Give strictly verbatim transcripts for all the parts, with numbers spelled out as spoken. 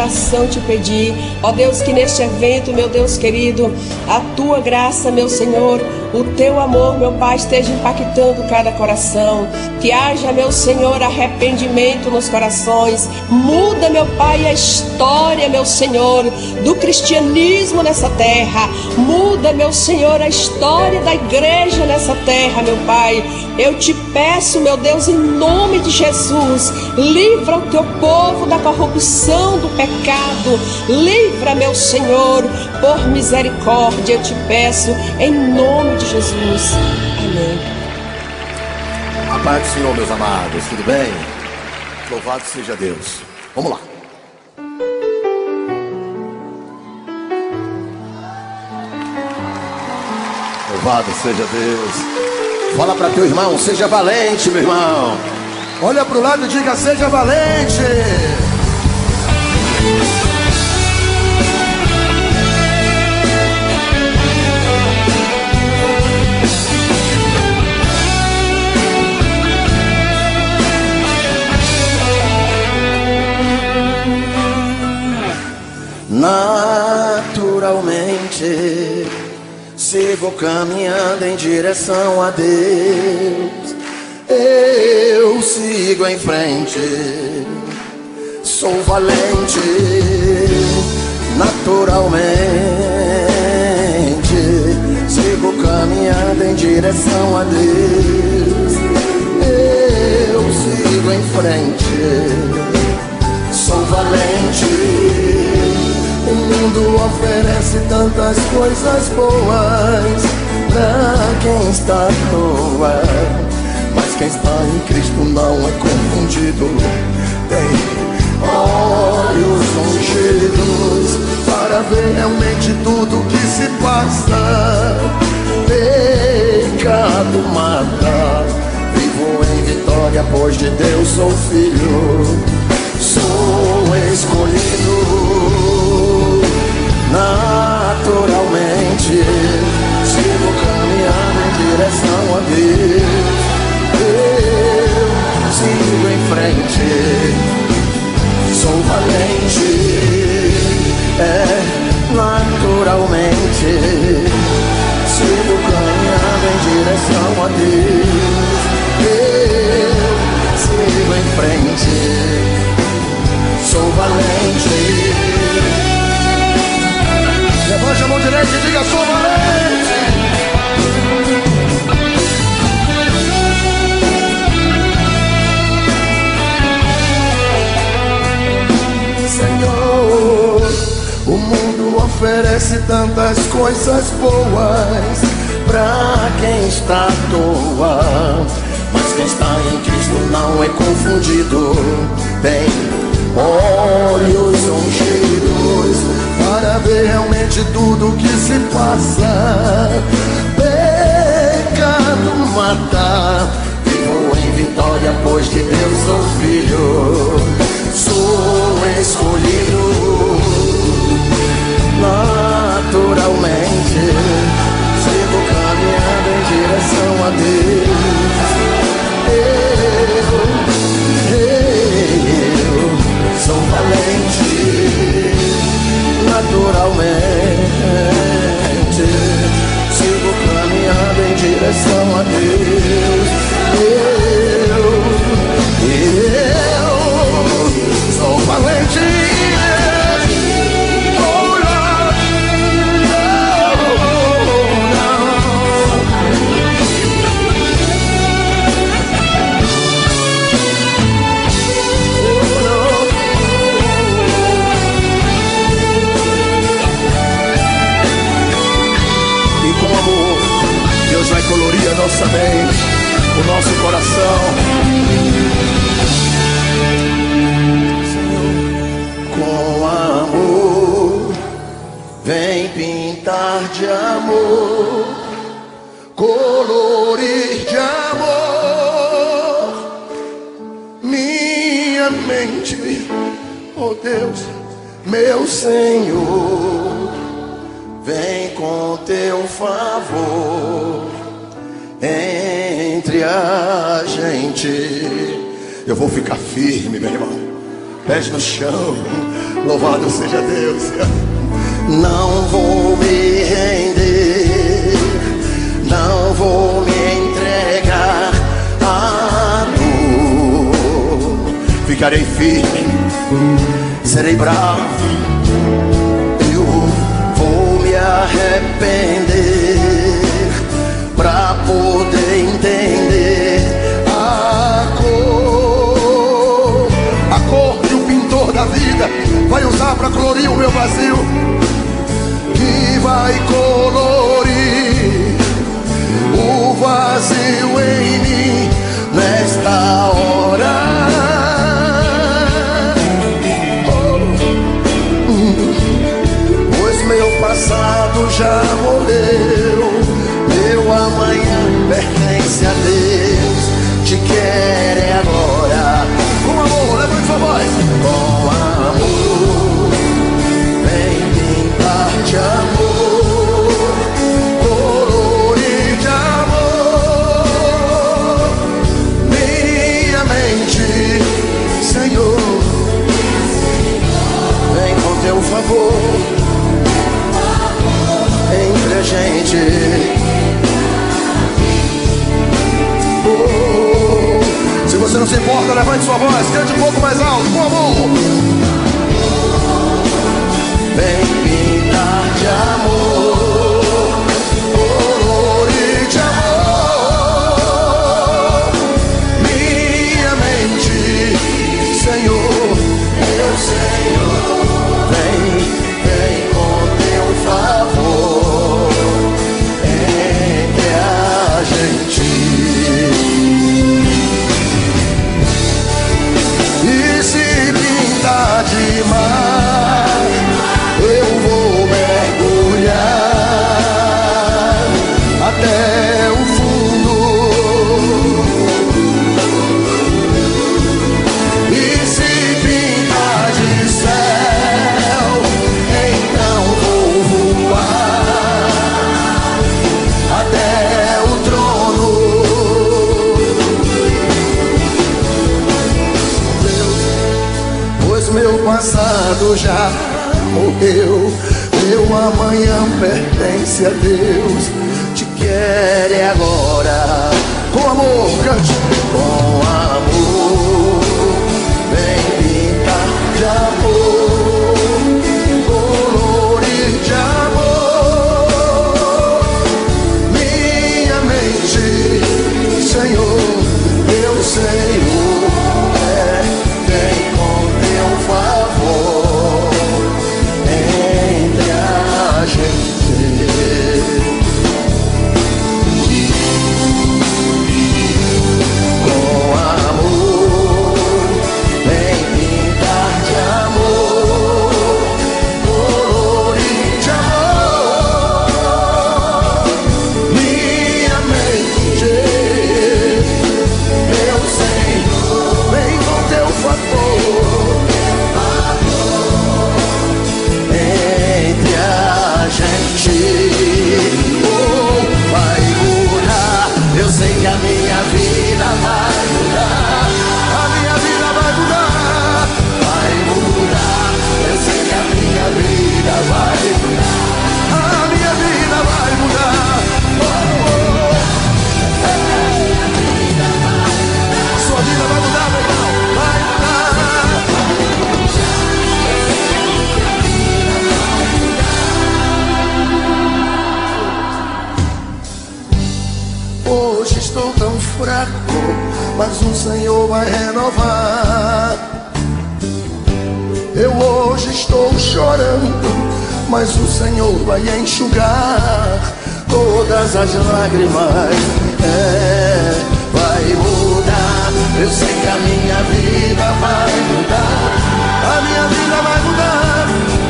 coração te pedir, ó Deus, que neste evento, meu Deus querido, a tua graça, meu Senhor, o teu amor, meu Pai, esteja impactando cada coração. Que haja, meu Senhor, arrependimento nos corações. Muda, meu Pai, a história, meu Senhor, do cristianismo nessa terra. Muda, meu Senhor, a história da igreja nessa terra, meu Pai. Eu te peço, meu Deus, em nome de Jesus, livra o teu povo da corrupção, do pecado. Livra, meu Senhor, por misericórdia, eu te peço, em nome de Jesus. Amém. A paz do Senhor, meus amados, tudo bem? Louvado seja Deus. Vamos lá. Louvado seja Deus. Fala para teu irmão, seja valente, meu irmão. Olha para o lado e diga, seja valente. Naturalmente sigo caminhando em direção a Deus. Eu sigo em frente, sou valente. Naturalmente sigo caminhando em direção a Deus. Eu sigo em frente, sou valente. O mundo oferece tantas coisas boas pra quem está à toa, mas quem está em Cristo não é confundido. Tem olhos ungidos para ver realmente tudo que se passa. Pecado mata, vivo em vitória, pois de Deus sou filho. Sou escolhido. Naturalmente sigo caminhando em direção a Deus. Eu sigo em frente, sou valente. É, naturalmente sigo caminhando em direção a Deus. Eu sigo em frente, sou valente. Levante a mão direita e diga, sou valente. Senhor, o mundo oferece tantas coisas boas pra quem está à toa, mas quem está em Cristo não é confundido. Tem olhos ungidos para ver realmente tudo que se passa. Pecado mata, vivo em vitória, pois de Deus sou filho. Sou escolhido. Naturalmente sigo caminhando em direção a Deus. Eu, eu sou valente. Naturalmente sigo caminhando em direção a Deus. Eu, eu sou valente. Oh, Deus vai colorir a nossa mente, o nosso coração. Senhor, com amor, vem pintar de amor, colorir de amor minha mente. Oh Deus, meu Senhor, vem com teu favor entre a gente. Eu vou ficar firme, meu irmão. pés no chão. Louvado seja Deus. Não vou me render, não vou me entregar à dor. Ficarei firme, serei bravo, eu vou me arrepender pra poder entender a cor, a cor que o pintor da vida vai usar pra colorir o meu vazio, que vai colorir o vazio em mim nesta hora. Oh, hum. Pois meu passado já morreu, meu amanhã pertence a Deus. Te quero é agora. Com amor, levante sua voz. Com amor, vem pintar de amor, colorir de amor minha mente, Senhor. Vem com teu favor entre a gente. Oh, se você não se importa, levante sua voz, cante um pouco mais alto, com amor. Vem pintar de amor, colorir de amor minha mente, Senhor, meu Senhor. Vem, vem com teu favor entre a gente. E se pintar demais, eu vou mergulhar até o fundo. E se pintar de céu, então vou voar até o trono. Pois meu passado já morreu, meu amanhã pertence a Deus. Te quero é agora. Com amor, cante. Com amor, vem pintar de amor, colorir de amor minha mente, Senhor, meu Senhor. É, vem com teu favor entre a gente. Com amor, vem pintar de amor, colorir de amor minha mente, meu Senhor. Vem com teu favor entre a gente. Oh, vai mudar, eu sei que a minha vida vai mudar. A minha vida vai mudar, vai mudar, eu sei que a minha vida vai mudar. A minha vida vai mudar. Oh, oh. Sua vida vai mudar, meu irmão, vai mudar. Hoje estou tão fraco, mas o Senhor vai renovar. Eu hoje estou chorando, mas o Senhor vai enxugar todas as lágrimas. É, vai mudar, eu sei que a minha vida vai mudar. A minha vida vai mudar.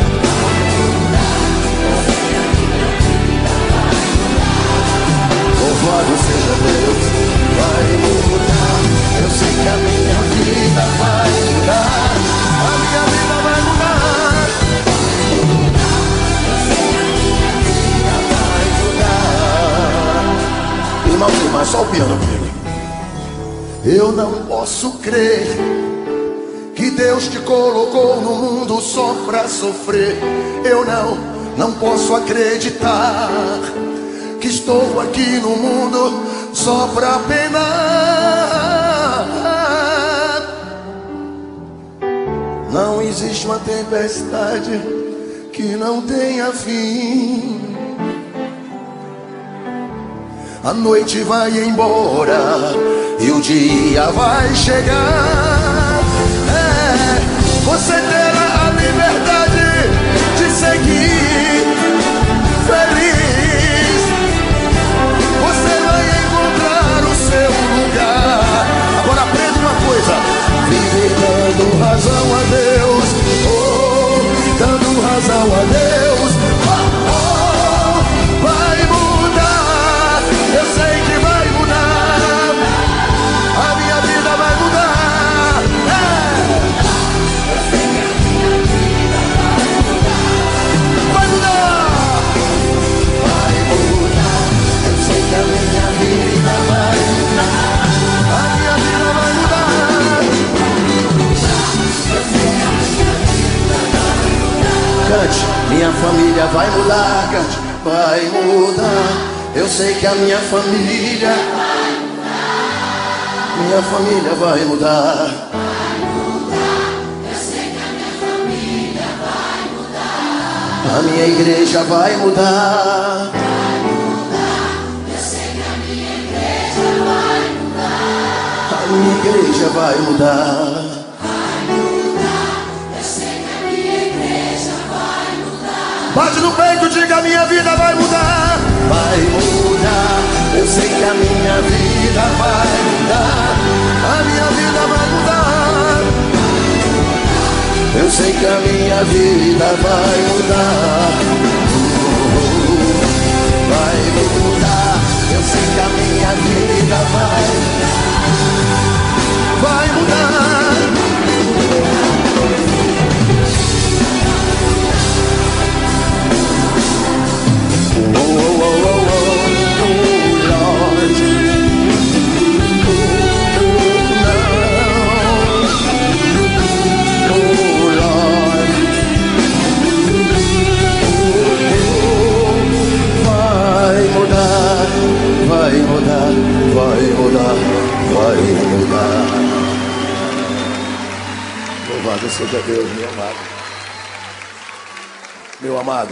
Louvado seja Deus, vai mudar. Eu sei que a minha vida vai mudar. A minha vida vai mudar. Vai mudar. Irmão, irmã, só o piano comigo. Eu não posso crer que Deus te colocou no mundo só pra sofrer, eu não, não posso acreditar que estou aqui no mundo só pra penar. Não existe uma tempestade que não tenha fim. A noite vai embora e o dia vai chegar. É, você terá a liberdade de seguir feliz. Você vai encontrar o seu lugar. Agora aprenda uma coisa: viver dando razão a Deus, oh, dando razão a Deus, oh, oh, vai mudar. Eu sei que vai mudar. A minha vida vai mudar. É. Eu sei que a minha vida vai mudar. Vai mudar. Vai mudar. Eu sei que a minha vida vai mudar. A minha vida vai mudar. Eu sei que a minha vida vai mudar. Cante, minha família vai mudar. Cante, vai mudar. Eu sei que a minha família vai mudar. Minha família vai mudar. Vai mudar. Eu sei que a minha família vai mudar. A minha igreja vai mudar. Vai mudar. Eu sei que a minha igreja vai mudar. A minha igreja vai mudar. Vai mudar. Eu sei que a minha igreja vai mudar. Bate no peito, diga: a minha vida vai mudar. Vai mudar, eu sei que a minha vida vai mudar. A minha vida vai mudar. Eu sei que a minha vida vai mudar. Vai mudar, eu sei que a minha vida vai mudar. Vai mudar. Oh, oh, oh, oh, oh, Lord. Oh, no. Oh, Lord. Oh, vai mudar, vai mudar, vai mudar, vai mudar. Louvado seja Deus, meu amado. Meu amado,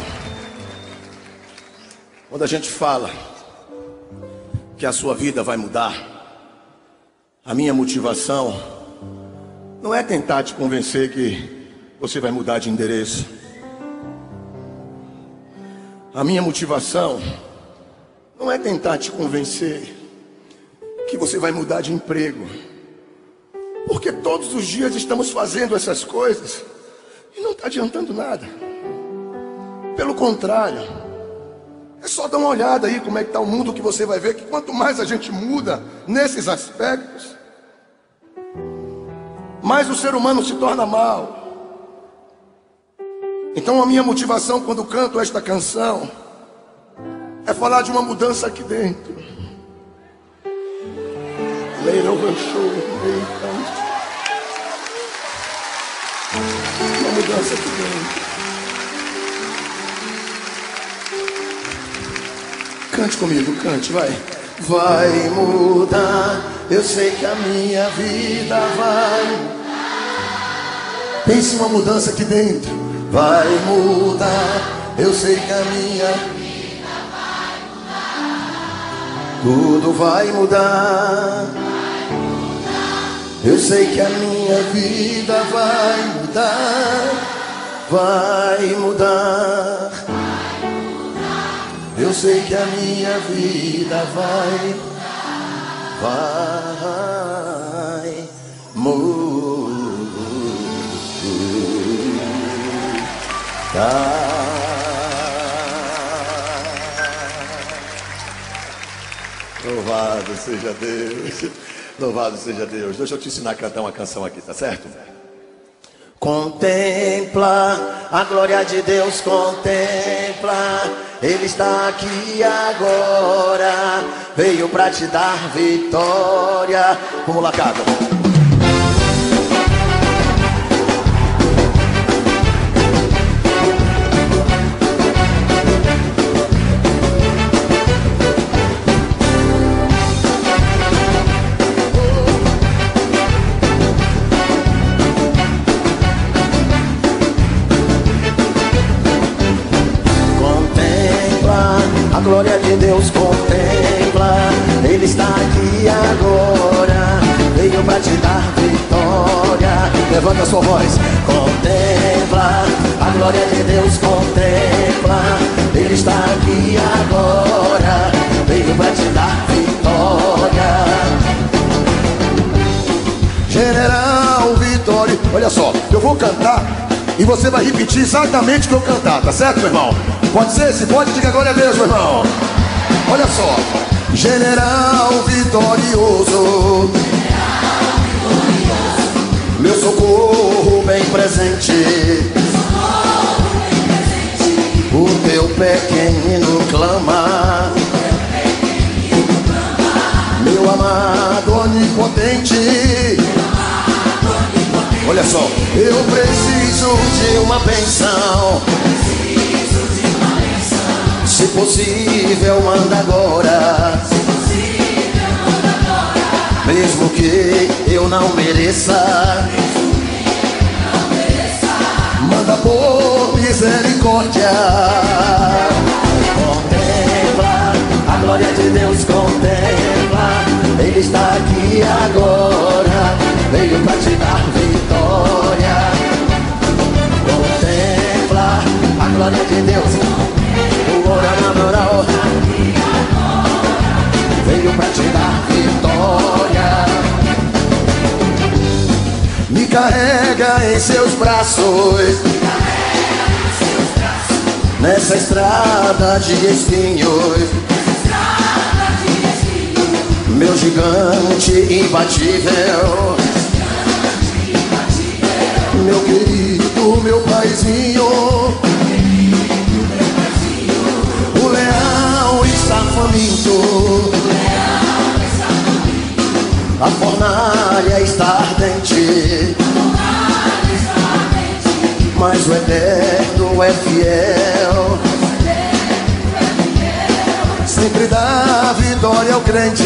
quando a gente fala que a sua vida vai mudar, a minha motivação não é tentar te convencer que você vai mudar de endereço. A minha motivação não é tentar te convencer que você vai mudar de emprego, porque todos os dias estamos fazendo essas coisas e não está adiantando nada. Pelo contrário, é só dar uma olhada aí como é que está o mundo, que você vai ver que quanto mais a gente muda nesses aspectos, mais o ser humano se torna mal. Então a minha motivação quando canto esta canção é falar de uma mudança aqui dentro. Uma mudança aqui dentro. Cante comigo, cante, vai. Vai mudar, eu sei que a minha vida vai mudar. Pense uma mudança aqui dentro. Vai mudar, eu sei que a minha vida vai mudar. Tudo vai mudar. Vai mudar. Eu sei que a minha vida vai mudar. Vai mudar. Eu sei que a minha vida vai, vai mudar. Louvado seja Deus, louvado seja Deus. Deixa eu te ensinar a cantar uma canção aqui, tá certo? Contempla a glória de Deus, contempla. Ele está aqui agora, veio pra te dar vitória. Vamos lá, Cado. glória de Deus contempla. Ele está aqui agora, veio pra te dar vitória. Levanta a sua voz. Contempla, a glória de Deus contempla. Ele está aqui agora, veio pra te dar vitória. General Vitória. Olha só, eu vou cantar e você vai repetir exatamente o que eu cantar, tá certo, meu irmão? Pode ser? Se pode, diga glória a Deus, meu irmão. Olha só. General vitorioso, meu socorro bem presente, o teu pequenino clama, meu amado onipotente. Olha só, eu preciso de uma bênção. Se possível, manda agora. Mesmo que eu não mereça, manda por misericórdia. Contempla, a glória de Deus contempla. Ele está aqui agora, veio pra te dar vitória. Contempla, a glória de Deus. Veio pra te dar vitória. Me carrega em seus braços, nessa estrada de espinhos, meu gigante imbatível, meu querido, meu paizinho. O leão está faminto, a fornalha está ardente, mas o Eterno é fiel, sempre dá vitória ao crente.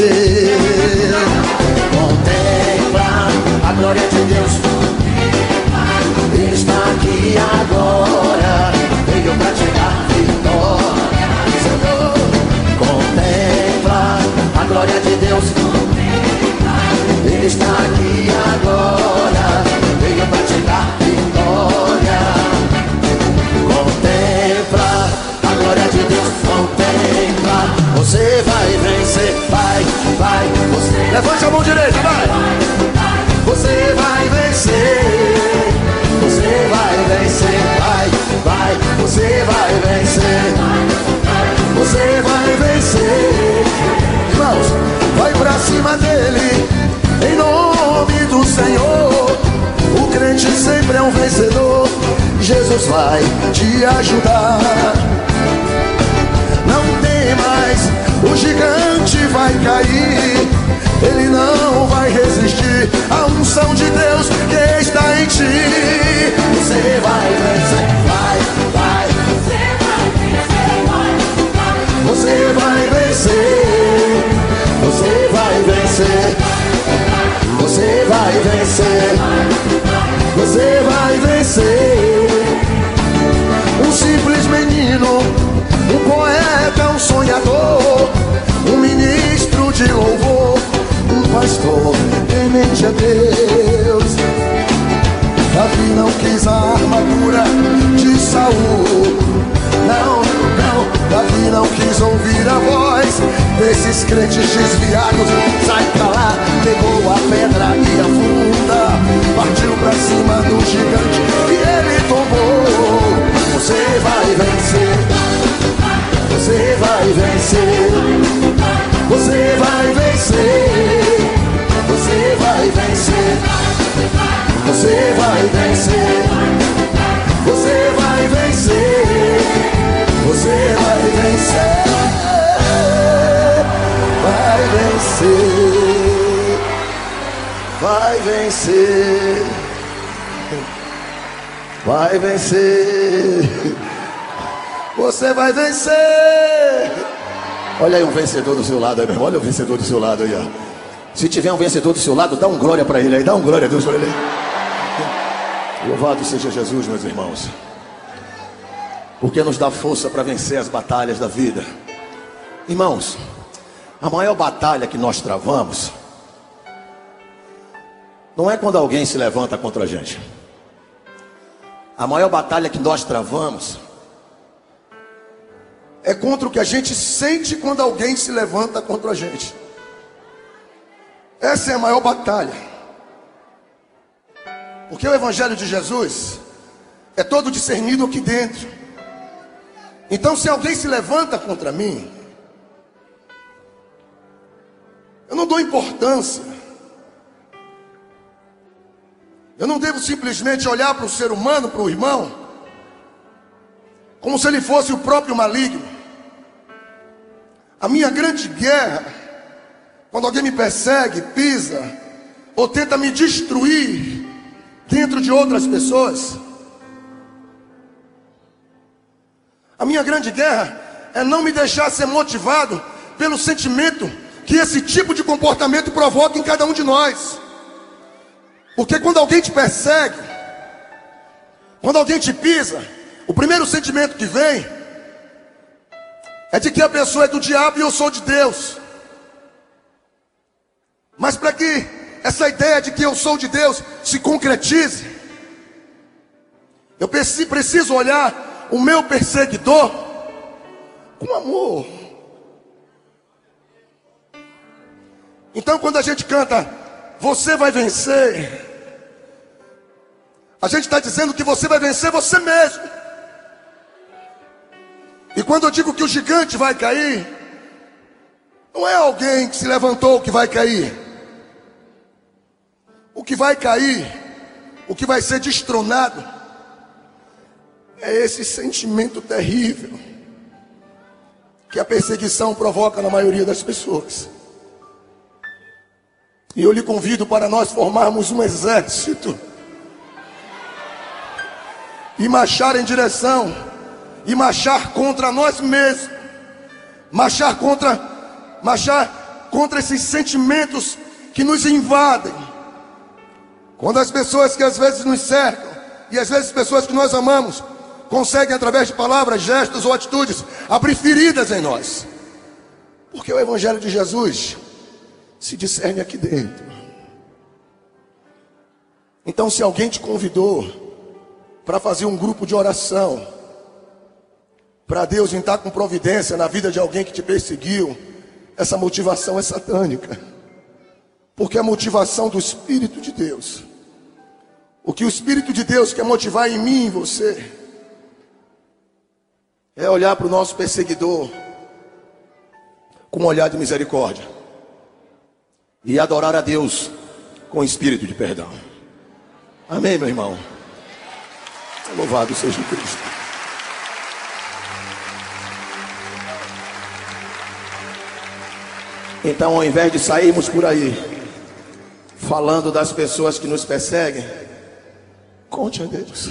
Contempla, a glória de Deus, Ele está aqui agora, veio pra te dar vitória. Senhor, contempla, a glória de Deus, Ele está aqui agora, veio pra te dar vitória. Contempla, a glória de Deus, contempla. Você vai vencer, vai, vai, você. Levante a mão direita, vai. Você vai vencer, você vai vencer, vai, vai, você vai vencer, você vai vencer. Irmãos, vai pra cima dele, em nome do Senhor. O crente sempre é um vencedor. Jesus vai te ajudar. Não tem mais, o gigante vai cair. Ele não vai resistir à unção de Deus que está em ti. Você vai vencer, vai, vai. Você vai vencer, você vai vencer, você vai vencer, você vai vencer. Um simples menino, um poeta, um sonhador, um ministro de louvor, um pastor temente a Deus. Davi não quis a armadura de Saul, não, não. Davi não quis ouvir a voz desses crentes desviados. Sai pra lá, pegou a pedra e afunda, partiu pra cima do gigante e ele tomou. Você vai vencer, você vai vencer, você vai vencer, você vai vencer, você vai vencer, você vai vencer, você vai vencer, vai vencer, vai vencer, vai vencer, você vai vencer. Olha aí um vencedor do seu lado aí, meu irmão. Olha o vencedor do seu lado aí, ó. Se tiver um vencedor do seu lado, dá um glória para ele aí, dá um glória a Deus para ele aí. Louvado seja Jesus, meus irmãos, porque nos dá força para vencer as batalhas da vida. Irmãos, a maior batalha que nós travamos não é quando alguém se levanta contra a gente. A maior batalha que nós travamos é contra o que a gente sente quando alguém se levanta contra a gente. Essa é a maior batalha. Porque o Evangelho de Jesus é todo discernido aqui dentro. Então, se alguém se levanta contra mim, eu não dou importância. Eu não devo simplesmente olhar para o ser humano, para o irmão, como se ele fosse o próprio maligno. A minha grande guerra, quando alguém me persegue, pisa, ou tenta me destruir dentro de outras pessoas, a minha grande guerra é não me deixar ser motivado pelo sentimento que esse tipo de comportamento provoca em cada um de nós. Porque quando alguém te persegue, quando alguém te pisa, o primeiro sentimento que vem é de que a pessoa é do diabo e eu sou de Deus. Mas para que essa ideia de que eu sou de Deus se concretize, eu preciso olhar o meu perseguidor com amor. Então, quando a gente canta, você vai vencer, a gente está dizendo que você vai vencer você mesmo. E quando eu digo que o gigante vai cair, não é alguém que se levantou que vai cair. O que vai cair, o que vai ser destronado, é esse sentimento terrível que a perseguição provoca na maioria das pessoas. E eu lhe convido para nós formarmos um exército e marchar em direção, e marchar contra nós mesmos, marchar contra, marchar contra esses sentimentos que nos invadem. Quando as pessoas que às vezes nos cercam, e às vezes pessoas que nós amamos, conseguem através de palavras, gestos ou atitudes, abrir feridas em nós. Porque o Evangelho de Jesus se discerne aqui dentro. Então, se alguém te convidou para fazer um grupo de oração, para Deus entrar com providência na vida de alguém que te perseguiu, essa motivação é satânica. Porque a motivação do Espírito de Deus, o que o Espírito de Deus quer motivar em mim e em você, é olhar para o nosso perseguidor com um olhar de misericórdia e adorar a Deus com espírito de perdão. Amém, meu irmão? Louvado seja Cristo. Então, ao invés de sairmos por aí falando das pessoas que nos perseguem, conte a Deus.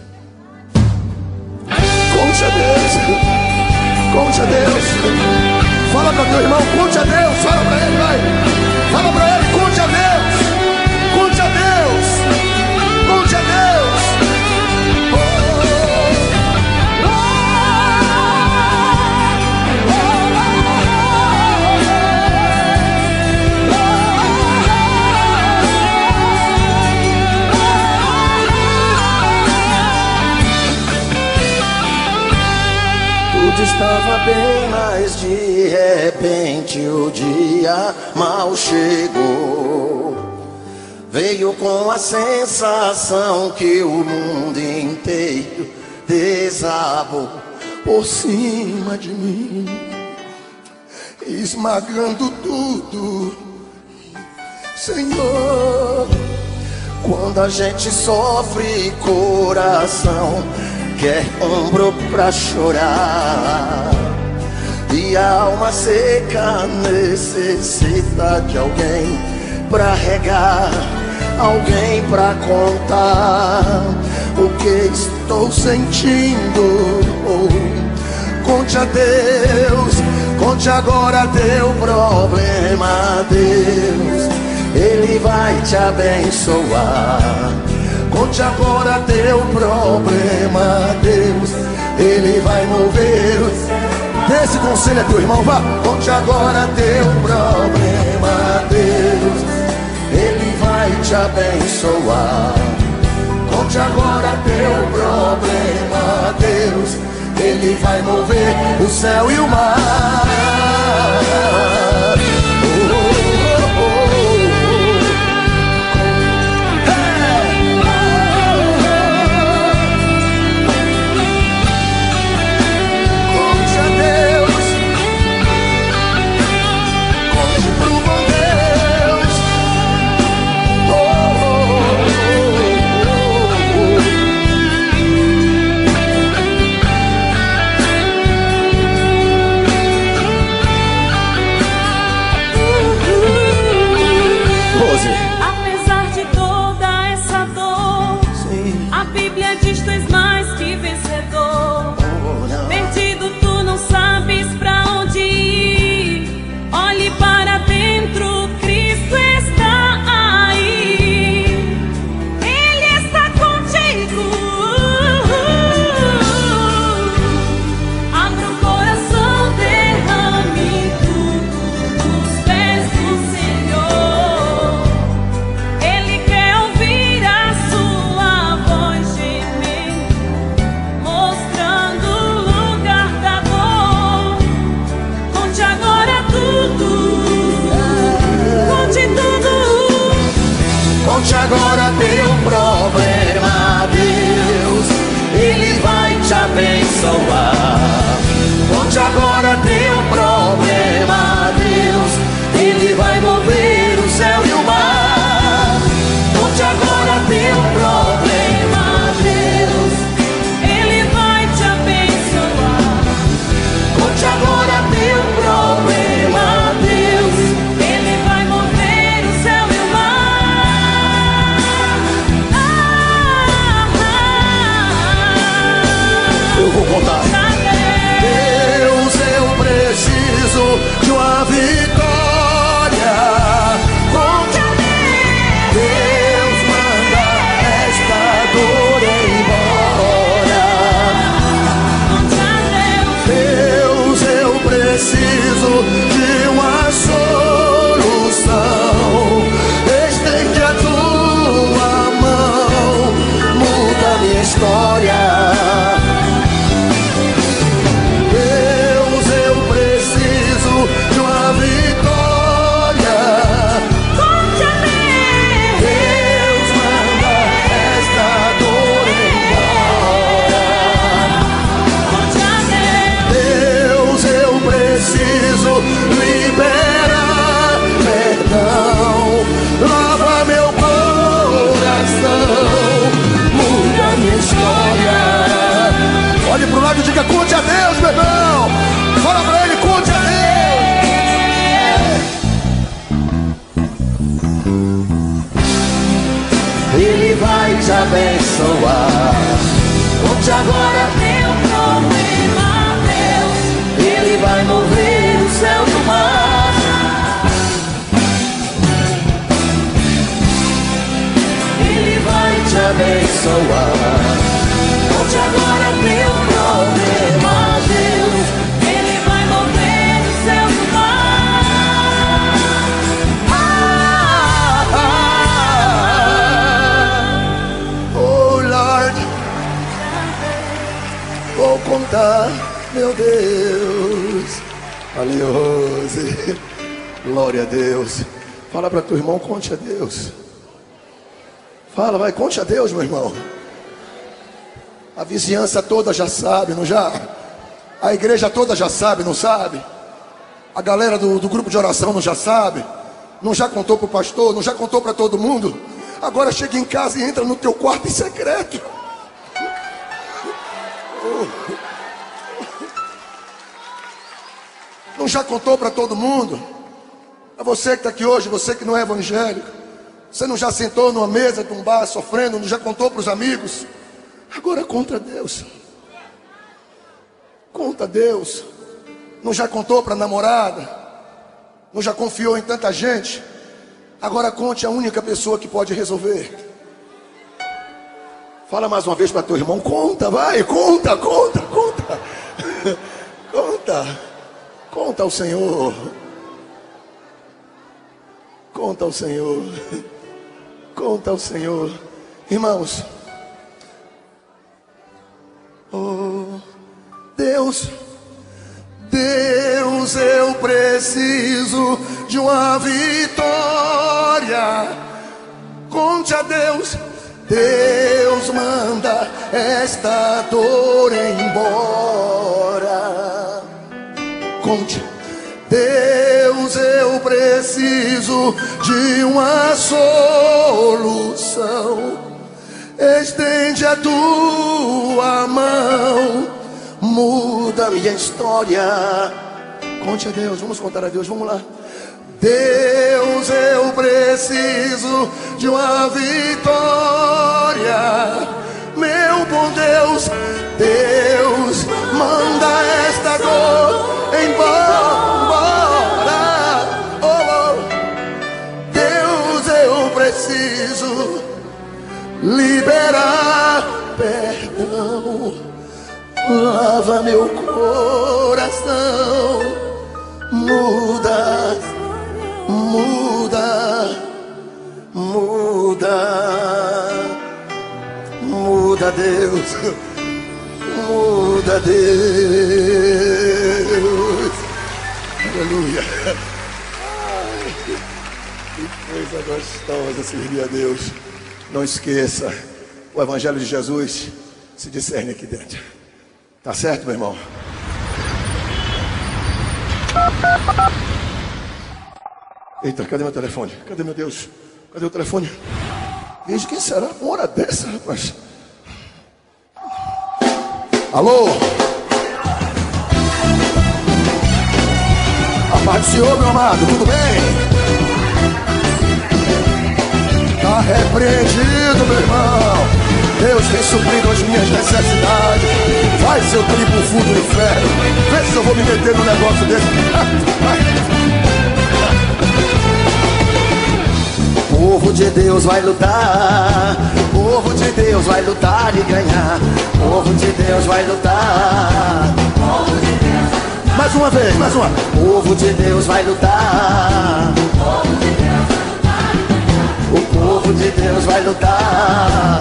Conte a Deus. Conte a Deus. Fala para teu irmão, conte a Deus. Fala para ele, vai. Fala para ele, conte a Deus. Conte a Deus. Conte a Deus. Tudo estava bem, mas de repente o dia mal chegou. Veio com a sensação que o mundo inteiro desabou por cima de mim, esmagando tudo. Senhor, quando a gente sofre, coração quer ombro pra chorar, e a alma seca necessita de alguém pra regar, alguém pra contar o que estou sentindo. Oh, conte a Deus, conte agora teu problema a Deus, Ele vai te abençoar. Conte agora teu problema a Deus, Ele vai mover os... Dê esse conselho a teu irmão, vá. Conte agora teu problema a Deus, Ele vai te abençoar. Conte agora teu problema a Deus, Ele vai mover o céu e o mar. Apesar de toda essa dor, sim, a Bíblia diz tu és mais que vencedor. Oh, perdido tu não sabes pra onde ir, olhe para dentro, Cristo está aí. Ele está contigo. Abra o coração, derrame tudo nos pés do Senhor. Ele quer ouvir a sua voz gemendo, mostrando o lugar da dor. Conte agora tudo, conte tudo. Conte agora teu problema a Deus, Ele vai te abençoar. Conte agora teu problema a Deus, Ele vai mover o céu e o mar. Conte agora teu problema a Deus, Ele vai te abençoar. conte agora teu problema a Deus. Ele vai mover o céu e o mar. Ah, ah, Eu vou contar. ah, Deus, eu preciso de uma vitória. Conte a Deus, Deus manda esta dor embora. conte a Deus. Deus, eu preciso de uma solução. Estende a tua mão, muda minha história. Deus, eu preciso de uma vitória. Conte a Deus. Deus, manda esta dor embora. Conte a Deus. Deus, eu preciso liberar perdão. Lava meu coração, muda minha história. Olhe pro lado e diga: conte a Deus, meu irmão. Fala pra ele: conte a Deus. Ele vai te abençoar. Conte agora Teu problema, Deus. Ele vai mover o céu e o mar. Ele vai te abençoar. Conte agora teu problema, Deus. Ele vai mover o céu e o mar. Ah, ah, oh Lord, vou contar, meu Deus. Valeu, glória a Deus. Fala para teu irmão: conte a Deus. Fala, vai, conte a Deus, meu irmão. A vizinhança toda já sabe, não já? A igreja toda já sabe, não sabe? A galera do, do grupo de oração não já sabe? Não já contou para o pastor? Não já contou para todo mundo? Agora chega em casa e entra no teu quarto em secreto. Não já contou para todo mundo? É você que está aqui hoje, você que não é evangélico. Você não já sentou numa mesa de um bar sofrendo? Não já contou para os amigos? Agora conta a Deus. Conta a Deus. Não já contou para a namorada? Não já confiou em tanta gente? Agora conte a única pessoa que pode resolver. Fala mais uma vez para teu irmão: conta, vai, conta, conta, conta. Conta. Conta, conta ao Senhor. Conta ao Senhor. Conta ao Senhor. Irmãos, oh Deus, Deus, eu preciso de uma vitória. Conte a Deus. Deus, manda esta dor embora. Conte. Deus, eu preciso de uma solução. Estende a tua mão, muda minha história. Conte a Deus, vamos contar a Deus, vamos lá. Deus, eu preciso de uma vitória. Meu bom Deus, Deus, manda esta dor embora. Oh, oh. Deus, eu preciso liberar perdão. Lava meu coração, muda, muda, muda, muda Deus, muda Deus, aleluia. Ai, que coisa gostosa servir a Deus. Não esqueça, o Evangelho de Jesus se discerne aqui dentro. Tá certo, meu irmão? Eita, cadê meu telefone? Cadê, meu Deus? Cadê o telefone? Veja, quem será uma hora dessa, rapaz? Alô? A paz do Senhor, meu amado, tudo bem? Tá repreendido, meu irmão. Deus tem suprido as minhas necessidades. Vai, seu tribo fundo do inferno. Vê se eu vou me meter num negócio desse. O povo de Deus vai lutar. O povo de Deus vai lutar e ganhar. O povo de Deus vai lutar. Mais uma vez, mais uma. O povo de Deus vai lutar. O povo de Deus vai lutar.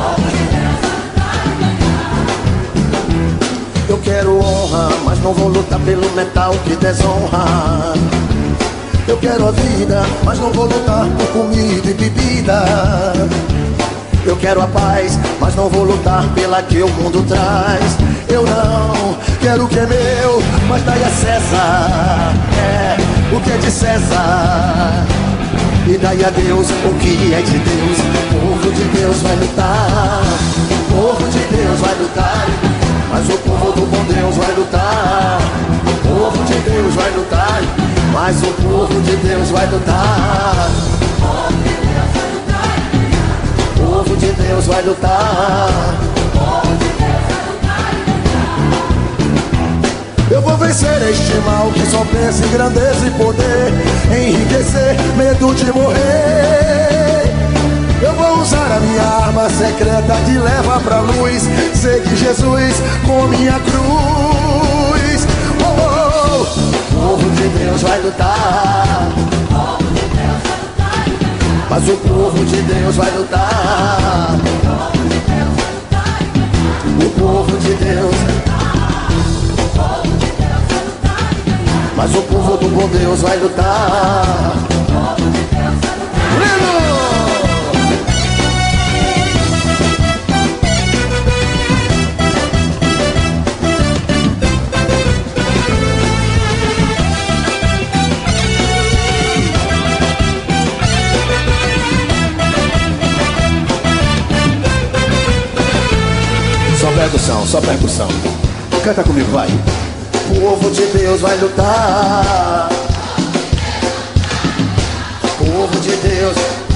Eu quero honra, mas não vou lutar pelo metal que desonra. Eu quero a vida, mas não vou lutar por comida e bebida. Eu quero a paz, mas não vou lutar pela que o mundo traz. Eu não quero o que é meu, mas dai a César, é, o que é de César. E dai a Deus o que é de Deus. O povo de Deus vai lutar. O povo de Deus vai lutar. Mas o povo do bom Deus vai lutar. O povo de Deus vai lutar. Mas o povo de Deus vai lutar. O povo de Deus vai lutar. Eu vou vencer este mal que só pensa em grandeza e poder, enriquecer, medo de morrer. Eu vou usar a minha arma secreta de leva pra luz, seguir Jesus com minha cruz. Oh, oh, oh. O povo de Deus vai lutar. Mas o povo de Deus vai lutar. O povo de Deus. Mas o povo do bom Deus vai lutar. Só percussão, só percussão. Canta comigo, vai. O povo de Deus vai lutar. O povo de Deus.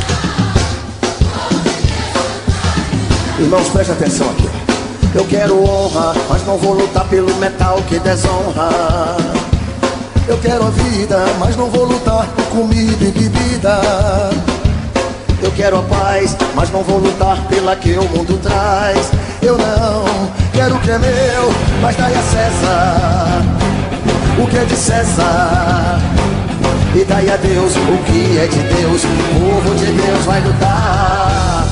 Irmãos, presta atenção aqui. Eu quero honra, mas não vou lutar pelo metal que desonra. Eu quero a vida, mas não vou lutar por comida e bebida. Eu quero a paz, mas não vou lutar pela que o mundo traz. Eu não quero o que é meu, mas dai a César, o que é de César. E daí a Deus o que é de Deus. O povo de Deus vai lutar.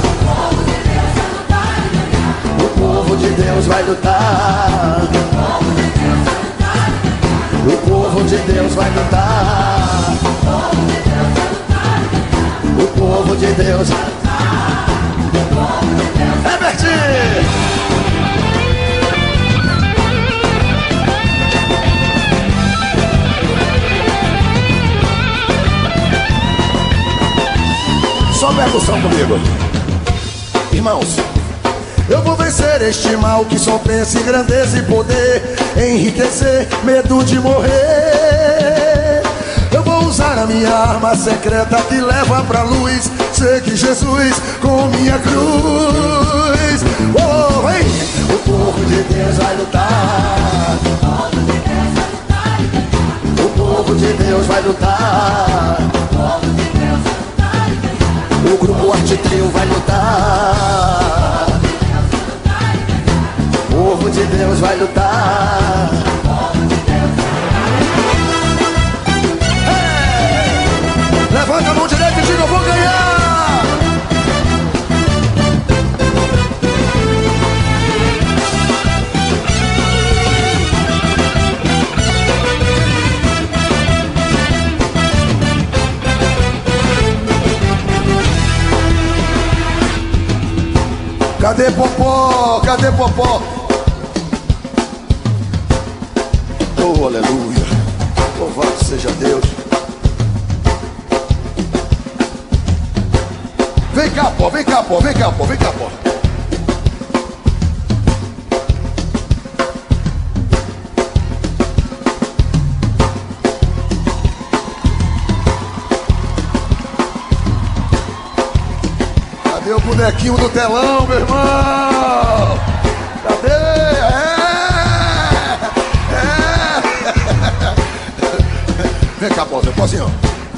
O povo de Deus vai lutar. O povo de Deus vai lutar. O povo de Deus. É Bertinho! Só percussão comigo. Irmãos, eu vou vencer este mal que só pensa em grandeza e poder, enriquecer, medo de morrer. Eu vou usar a minha arma secreta que leva pra luz. Segui Jesus com minha cruz. Oh, vem! O povo de Deus vai lutar. O povo de Deus vai lutar. O grupo Arte Trio vai lutar. O povo de Deus vai lutar. Hey! Levanta a mão direita e diga: eu vou ganhar. Cadê Popó? Cadê Popó? Oh, aleluia. Louvado seja Deus. Vem cá, pó, vem cá, pó, vem cá, pó, vem cá, pó. Cadê o bonequinho do telão, meu irmão? Cadê? É! É! Vem cá, pó, vem, pozinho.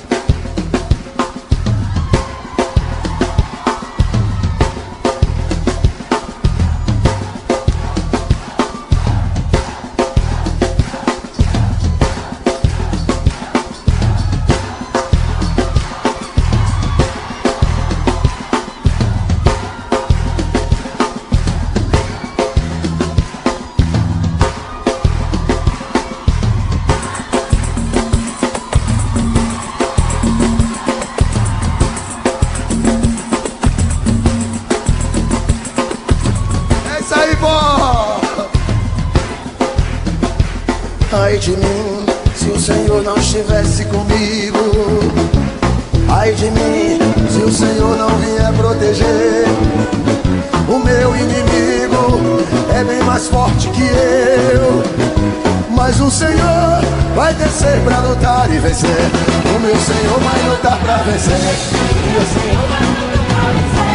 Ai de mim, se o Senhor não estivesse comigo. Ai de mim, se o Senhor não vier proteger. O meu inimigo é bem mais forte que eu, mas o Senhor vai descer pra lutar e vencer. O meu Senhor vai lutar pra vencer. O meu Senhor vai lutar pra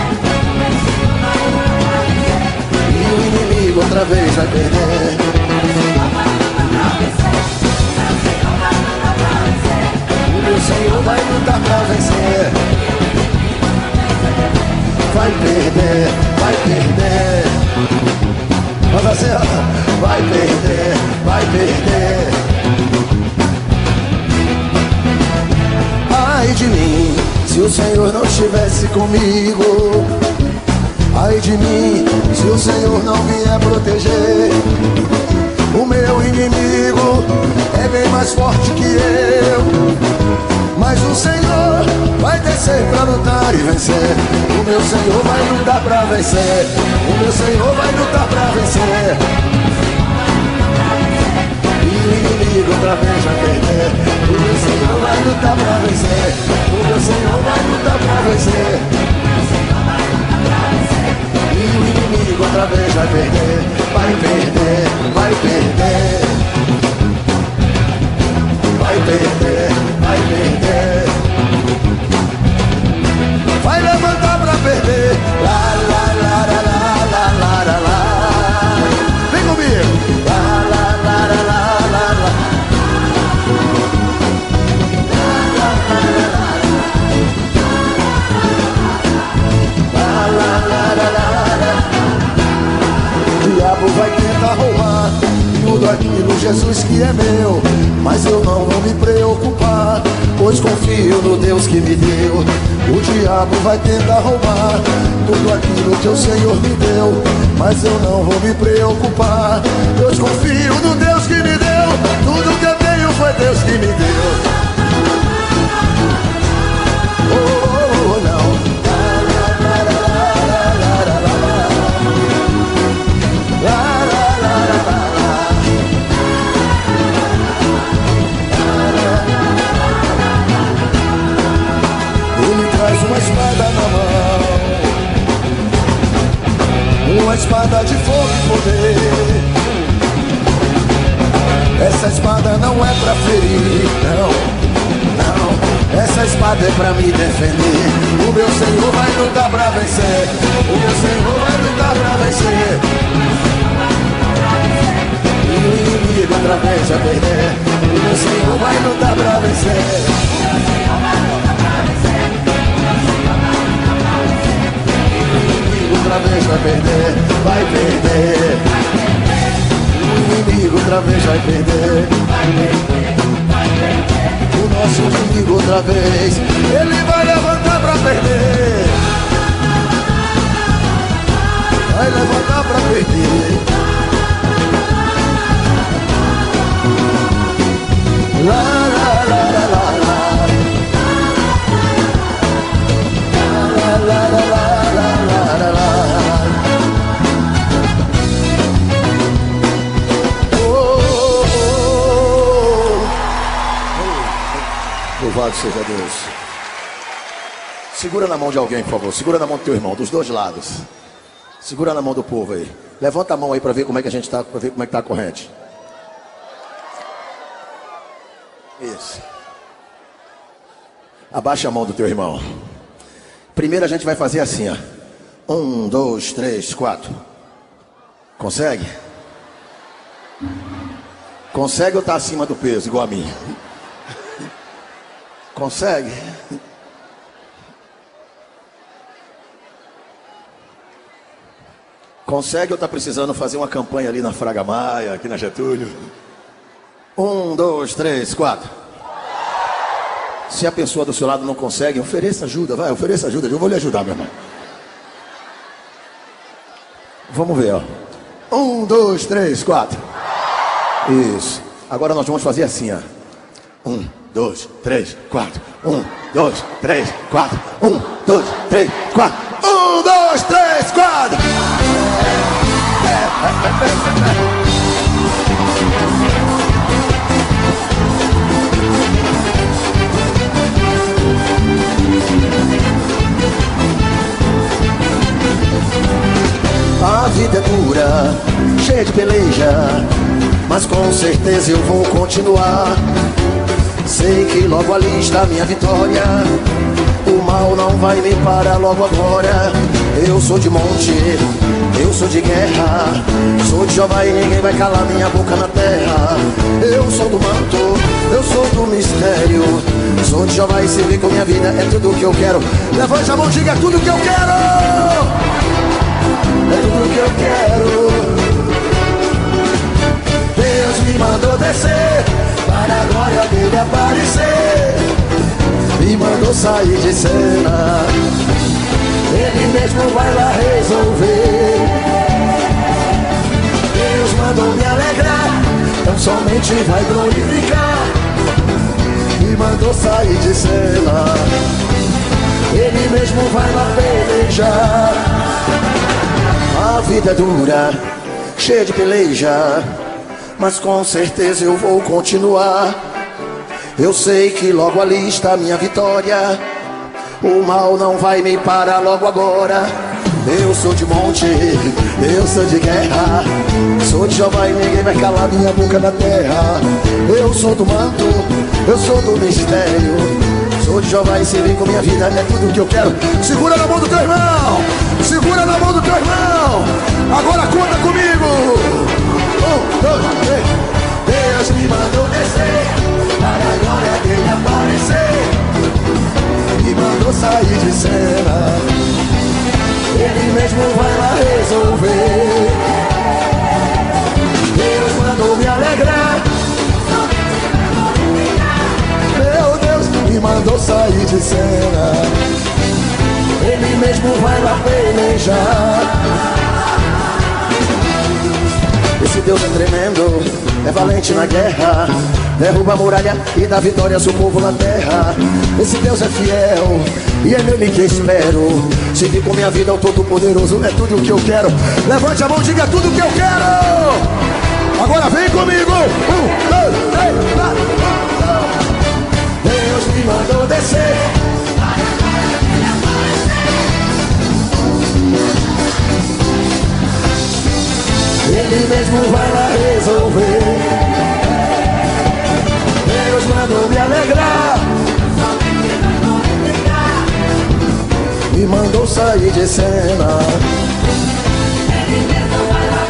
vencer. E o inimigo outra vez vai perder. O Senhor vai lutar pra vencer. Vai perder, vai perder. Mas assim, vai perder, vai perder. Ai de mim, se o Senhor não estivesse comigo. Ai de mim, se o Senhor não vier proteger. O meu inimigo é bem mais forte que eu, mas o Senhor vai descer pra lutar e vencer. O meu Senhor vai lutar pra vencer. O meu Senhor vai lutar pra vencer. E o inimigo outra vez vai perder. O meu Senhor vai lutar pra vencer. O meu Senhor vai lutar pra vencer. E o inimigo outra vez vai perder. Vai perder, vai perder. Vai perder, vai perder. Vai levantar pra perder. Lá, lá, lá, lá, lá, lá, lá, lá. Vem comigo. aquilo, Jesus, que é meu. Mas eu não vou me preocupar, pois confio no Deus que me deu. O diabo vai tentar roubar tudo aquilo que o Senhor me deu, mas eu não vou me preocupar, pois confio no Deus que me deu. Tudo que eu tenho foi Deus que me deu. Oh, oh, oh, não. Uma espada na mão, uma espada de fogo e poder. Essa espada não é pra ferir, não, não. Essa espada é pra me defender. O meu Senhor vai lutar pra vencer. O meu Senhor vai lutar pra vencer. E o inimigo outra vez vai perder. O meu Senhor vai lutar pra vencer. Outra vez vai perder, vai perder. O inimigo outra vez vai perder. O nosso inimigo outra vez, ele vai levantar pra perder. Vai levantar pra perder. Lá, lá, lá, lá, lá, lá. Lá, lá, lá, lá, lá. Louvado seja Deus. Segura na mão de alguém, por favor. Segura na mão do teu irmão, dos dois lados. Segura na mão do povo aí. Levanta a mão aí para ver como é que a gente está, para ver como é que tá a corrente. Isso. Abaixa a mão do teu irmão. Primeiro a gente vai fazer assim, ó. Um, dois, três, quatro. Consegue? Consegue ou tá acima do peso, igual a mim? Consegue? Consegue ou tá precisando fazer uma campanha ali na Fraga Maia, aqui na Getúlio? Um, dois, três, quatro. Se a pessoa do seu lado não consegue, ofereça ajuda, vai, ofereça ajuda. Eu vou lhe ajudar, meu irmão. Vamos ver, ó. Um, dois, três, quatro. Isso. Agora nós vamos fazer assim, ó. Um, dois, três, quatro. Um, dois, três, quatro. Um, dois, três, quatro. Um, dois, três, quatro. A vida é dura, cheia de peleja, mas com certeza eu vou continuar. Sei que logo ali está minha vitória. O mal não vai me parar logo agora. Eu sou de monte, eu sou de guerra. Sou de Jeová e ninguém vai calar minha boca na terra. Eu sou do manto, eu sou do mistério. Sou de Jeová e servir com minha vida é tudo que eu quero. Levante a mão, diga, é tudo que eu quero. É tudo que eu quero. Deus me mandou descer para a glória dele aparecer. Me mandou sair de cena. Ele mesmo vai lá resolver. Deus mandou me alegrar, então somente vai glorificar. Me mandou sair de cena. Ele mesmo vai lá pelejar. A vida é dura, cheia de peleja, mas com certeza eu vou continuar. Eu sei que logo ali está a minha vitória. O mal não vai me parar logo agora. Eu sou de monte, eu sou de guerra. Sou de Jeová e ninguém vai calar minha boca na terra. Eu sou do manto, eu sou do mistério. Sou de Jeová e servir com minha vida é tudo que eu quero. Segura na mão do teu irmão. Segura na mão do teu irmão. Agora conta comigo. Um, dois, três. Deus me mandou descer para a glória dele aparecer. Me mandou sair de cena. Ele mesmo vai lá resolver. Deus mandou me alegrar. mandou sair de cena. Ele mesmo vai lá pelejar. Esse Deus é tremendo, é valente na guerra, derruba a muralha e dá vitória ao seu povo na terra. Esse Deus é fiel e é nele que espero. Seguir com minha vida ao Todo-Poderoso é tudo o que eu quero. Levante a mão, diga tudo o que eu quero. Agora vem comigo. Um, dois, três, quatro. Deus me mandou descer. Ele mesmo vai lá resolver. Deus mandou me alegrar. Me mandou sair de cena. Ele mesmo vai lá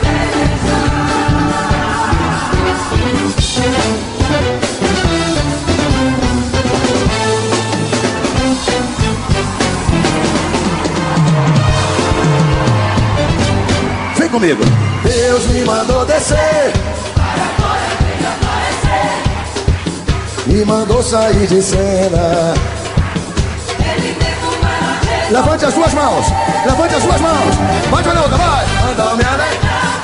pelejar. Vem comigo. Deus me mandou descer. Me mandou sair de cena. Levante as suas mãos. Levante as suas mãos. Vai, Jonalda, vai. Mandou me alegrar.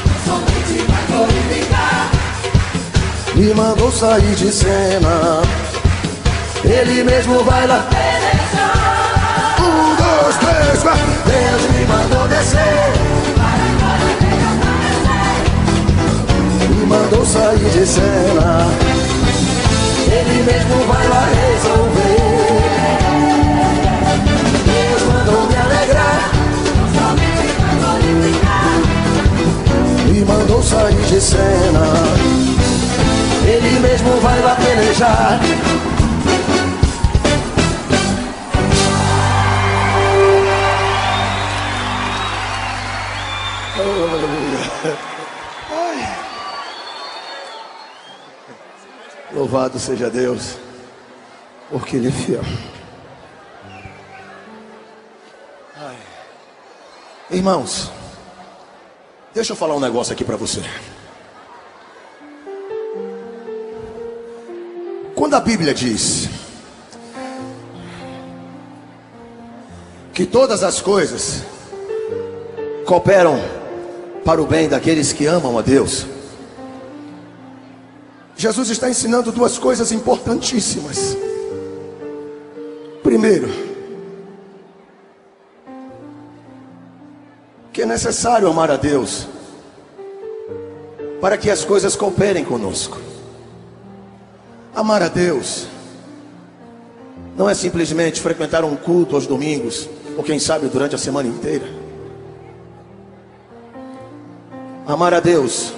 Me mandou sair de cena. Ele mesmo vai lá. Um, dois, três, quatro. Deus me mandou descer. Me mandou sair de cena. Ele mesmo vai lá resolver. Deus mandou me alegrar. Me mandou sair de cena. Ele mesmo vai lá pelejar. Louvado seja Deus, porque Ele é fiel. Ai. Irmãos, deixa eu falar um negócio aqui para você. Quando a Bíblia diz que todas as coisas cooperam para o bem daqueles que amam a Deus, Jesus está ensinando duas coisas importantíssimas. Primeiro, que é necessário amar a Deus para que as coisas cooperem conosco. Amar a Deus não é simplesmente frequentar um culto aos domingos, ou quem sabe durante a semana inteira. Amar a Deus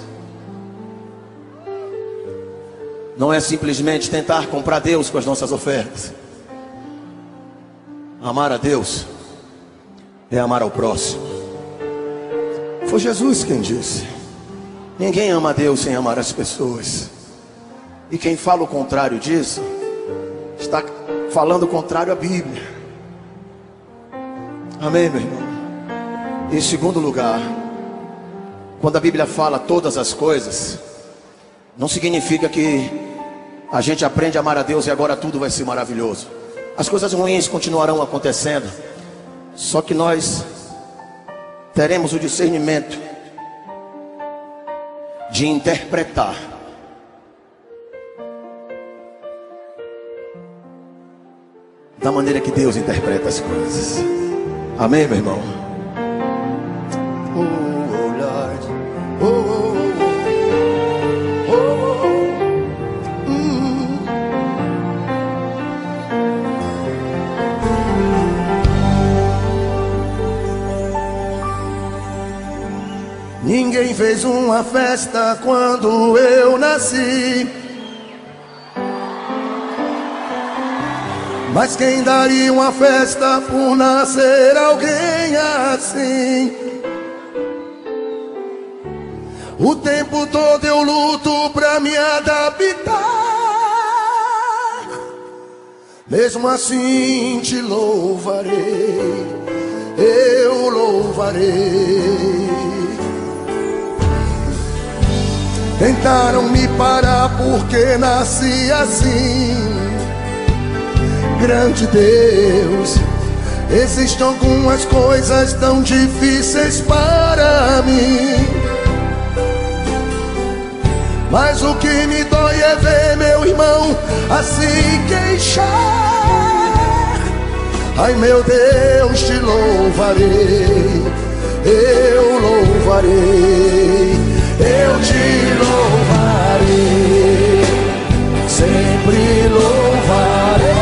não é simplesmente tentar comprar Deus com as nossas ofertas. Amar a Deus é amar ao próximo. Foi Jesus quem disse: ninguém ama a Deus sem amar as pessoas. E quem fala o contrário disso está falando o contrário à Bíblia. Amém, meu irmão? Em segundo lugar, quando a Bíblia fala todas as coisas, não significa que a gente aprende a amar a Deus e agora tudo vai ser maravilhoso. As coisas ruins continuarão acontecendo, só que nós teremos o discernimento de interpretar da maneira que Deus interpreta as coisas. Amém, meu irmão? Oh, oh Lord. Oh, oh, oh, oh, oh. Mm. Ninguém fez uma festa quando eu nasci, mas quem daria uma festa por nascer alguém assim? O tempo todo eu luto pra me adaptar, mesmo assim te louvarei, eu louvarei. Tentaram me parar porque nasci assim, grande Deus, existem algumas coisas tão difíceis para mim, mas o que me dói é ver meu irmão assim queixar. Ai meu Deus, te louvarei, eu louvarei, eu te louvarei, sempre louvarei,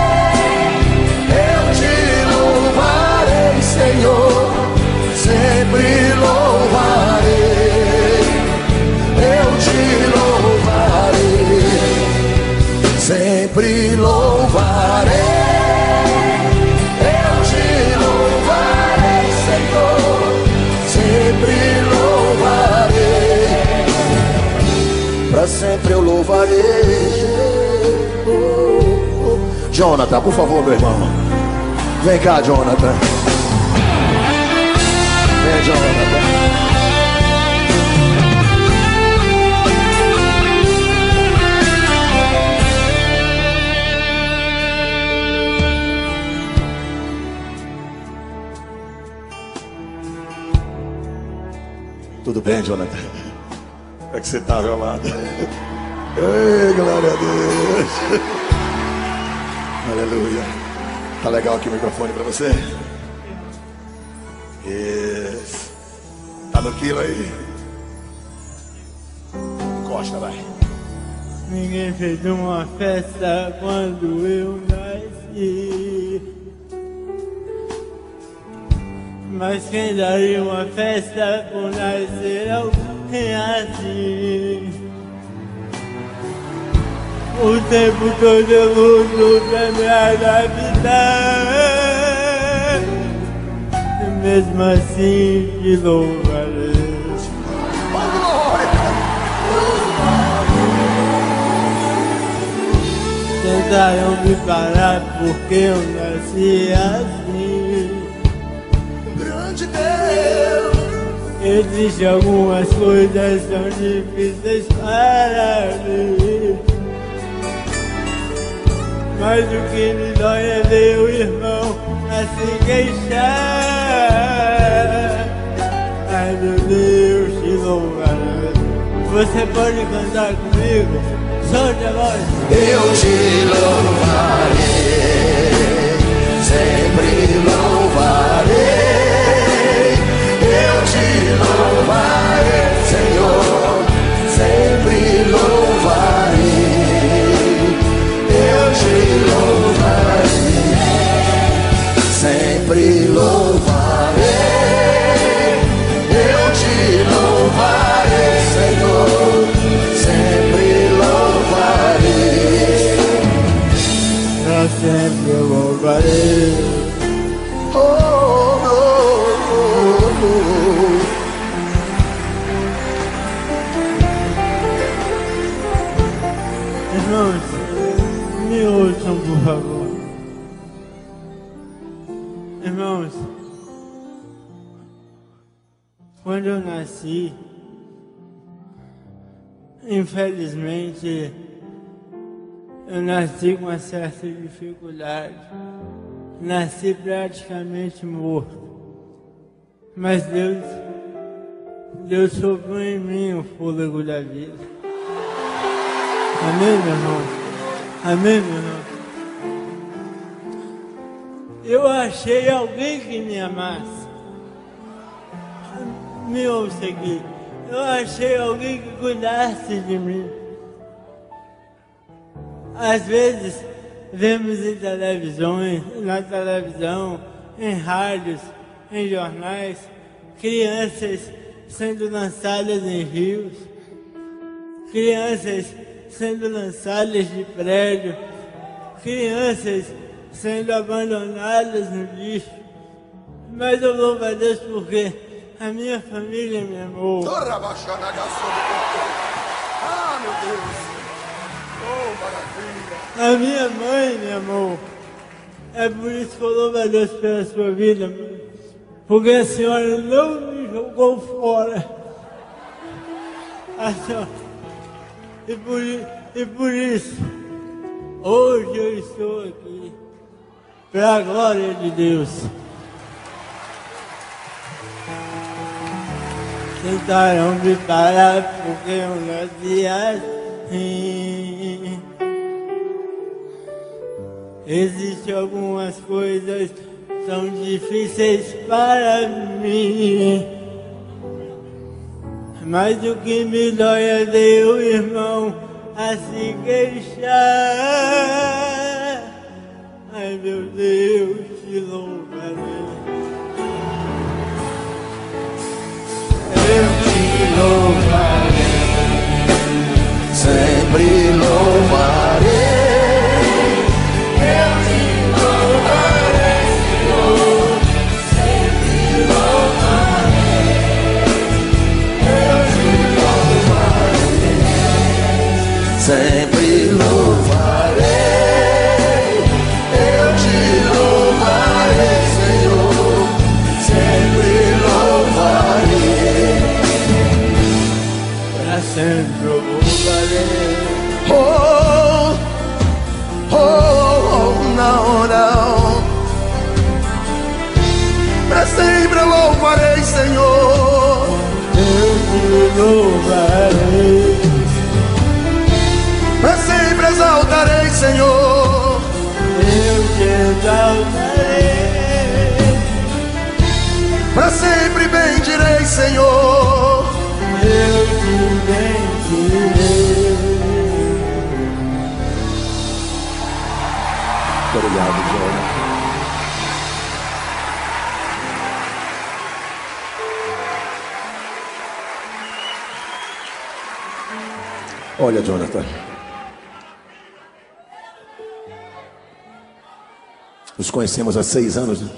eu te louvarei, Senhor, sempre louvarei, eu te louvarei, sempre louvarei. Pra sempre eu louvarei. Jonathan, por favor, meu irmão. Vem cá, Jonathan. Vem, Jonathan. Tudo bem, Jonathan? Como é que você está, meu amado? Ei, glória a Deus. Aleluia. Tá legal aqui o microfone para você? Isso. Tá no quilo aí? Costa, vai. Ninguém fez uma festa quando eu nasci, mas quem daria uma festa por nascer alguém assim? O tempo todo eu luto pra me adaptar, e mesmo assim te louvarei. Tentaram me parar porque eu nasci assim. Grande Deus, existem algumas coisas tão difíceis para mim, mas o que me dói é ver o irmão a se queixar. Ai meu Deus, te louvarei. Você pode cantar comigo? Solte a voz. eu te louvarei, sempre louvarei, eu te louvarei, Senhor, sempre louvarei, eu te louvarei, sempre louvarei, eu te louvarei, Senhor, sempre louvarei, Pra sempre eu louvarei. oh, oh, oh, oh. Irmãos, me ouçam por favor. Irmãos, quando eu nasci, infelizmente, eu nasci com uma certa dificuldade. Nasci praticamente morto. Mas Deus, Deus soprou em mim o fôlego da vida. Amém, meu irmão? Amém, meu irmão? Eu achei alguém que me amasse. Me ouça aqui. Eu achei alguém que cuidasse de mim. Às vezes, vemos em televisões, na televisão, em rádios, em jornais, crianças sendo lançadas em rios, crianças sendo lançadas de prédio, crianças sendo abandonadas no lixo. Mas eu louvo a Deus porque a minha família me amou. Ah, meu Deus. Oh, maravilha. A minha mãe me amou. É por isso que eu louvo a Deus pela sua vida, mãe. Porque a senhora não me jogou fora. A senhora... E por, e por isso, hoje eu estou aqui. para a glória de Deus. Tentaram me parar porque eu nasci assim. Existem algumas coisas que são difíceis para mim, mas o que me dói é ver o irmão a se queixar. Ai meu Deus, te louvarei. Eu te louvarei, sempre louvarei. Eu te louvarei, Senhor, sempre louvarei. Eu te louvarei, Sempre louvarei, eu te louvarei, Senhor, sempre louvarei, para sempre eu louvarei. oh, oh, oh, não, não, para sempre eu louvarei, Senhor, Eu te louvarei, para sempre exaltarei, Senhor, eu te exaltarei, para sempre bendirei, Senhor, eu te bendirei. obrigado, Jonathan. Olha, Jonathan, nos conhecemos há seis anos, né?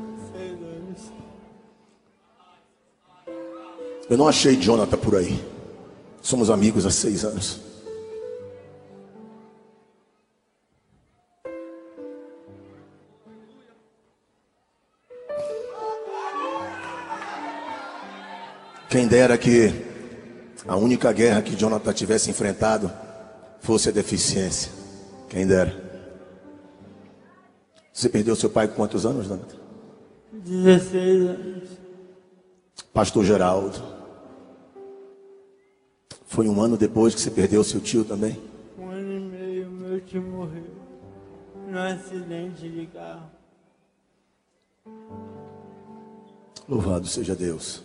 Eu não achei Jonathan por aí. Somos amigos há seis anos. Quem dera que a única guerra que Jonathan tivesse enfrentado fosse a deficiência. Quem dera. Você perdeu seu pai com quantos anos, Jonathan? dezesseis anos. Pastor Geraldo. Foi um ano depois que você perdeu seu tio também? Um ano e meio meu tio morreu num acidente de carro. Louvado seja Deus.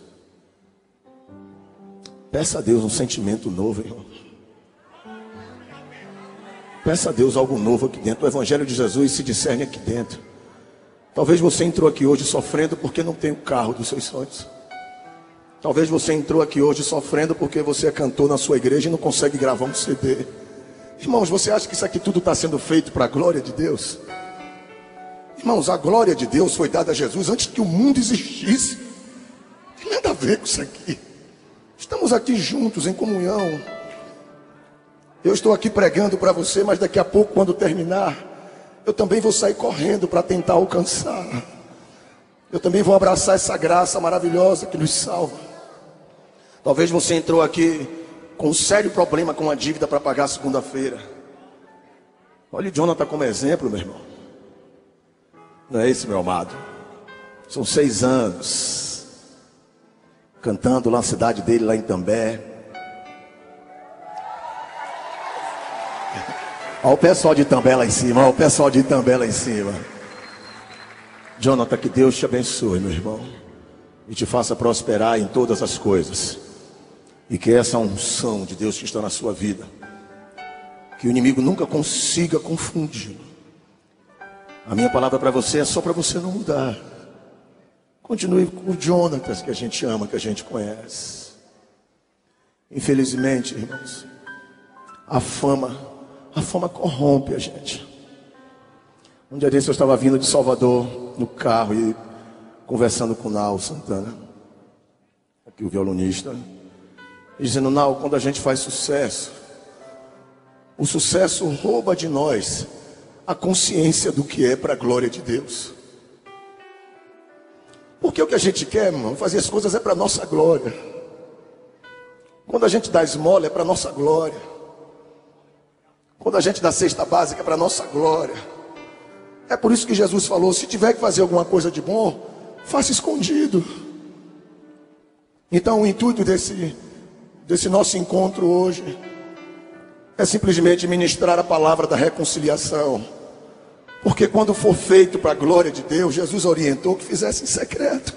Peça a Deus um sentimento novo, irmão. Peça a Deus algo novo aqui dentro. O Evangelho de Jesus se discerne aqui dentro. Talvez você entrou aqui hoje sofrendo porque não tem o carro dos seus sonhos. Talvez você entrou aqui hoje sofrendo porque você cantou na sua igreja e não consegue gravar um C D. Irmãos, você acha que isso aqui tudo está sendo feito para a glória de Deus? Irmãos, a glória de Deus foi dada a Jesus antes que o mundo existisse. Não tem nada a ver com isso aqui. Estamos aqui juntos em comunhão. Eu estou aqui pregando para você, mas daqui a pouco, quando terminar, eu também vou sair correndo para tentar alcançar. Eu também vou abraçar essa graça maravilhosa que nos salva. Talvez você entrou aqui com um sério problema com a dívida para pagar segunda-feira. Olhe Jonathan como exemplo, meu irmão. Não é isso, meu amado? São seis anos cantando lá na cidade dele, lá em També. Olha o pessoal de També lá em cima. Olha o pessoal de També lá em cima. Jonathan, que Deus te abençoe, meu irmão, e te faça prosperar em todas as coisas. E que essa unção de Deus que está na sua vida, que o inimigo nunca consiga confundi-lo. A minha palavra para você é só para você não mudar. Continue com o Jonathan que a gente ama, que a gente conhece. Infelizmente, irmãos, a fama, a fama corrompe a gente. Um dia desse eu estava vindo de Salvador no carro e conversando com o Nau Santana, aqui o violonista, e dizendo: Nau, quando a gente faz sucesso, o sucesso rouba de nós a consciência do que é para a glória de Deus. Porque o que a gente quer, irmão, fazer as coisas é para a nossa glória. Quando a gente dá esmola é para a nossa glória. Quando a gente dá cesta básica é para a nossa glória. É por isso que Jesus falou: se tiver que fazer alguma coisa de bom, faça escondido. Então o intuito desse, desse nosso encontro hoje é simplesmente ministrar a palavra da reconciliação. Porque quando for feito para a glória de Deus, Jesus orientou que fizesse em secreto,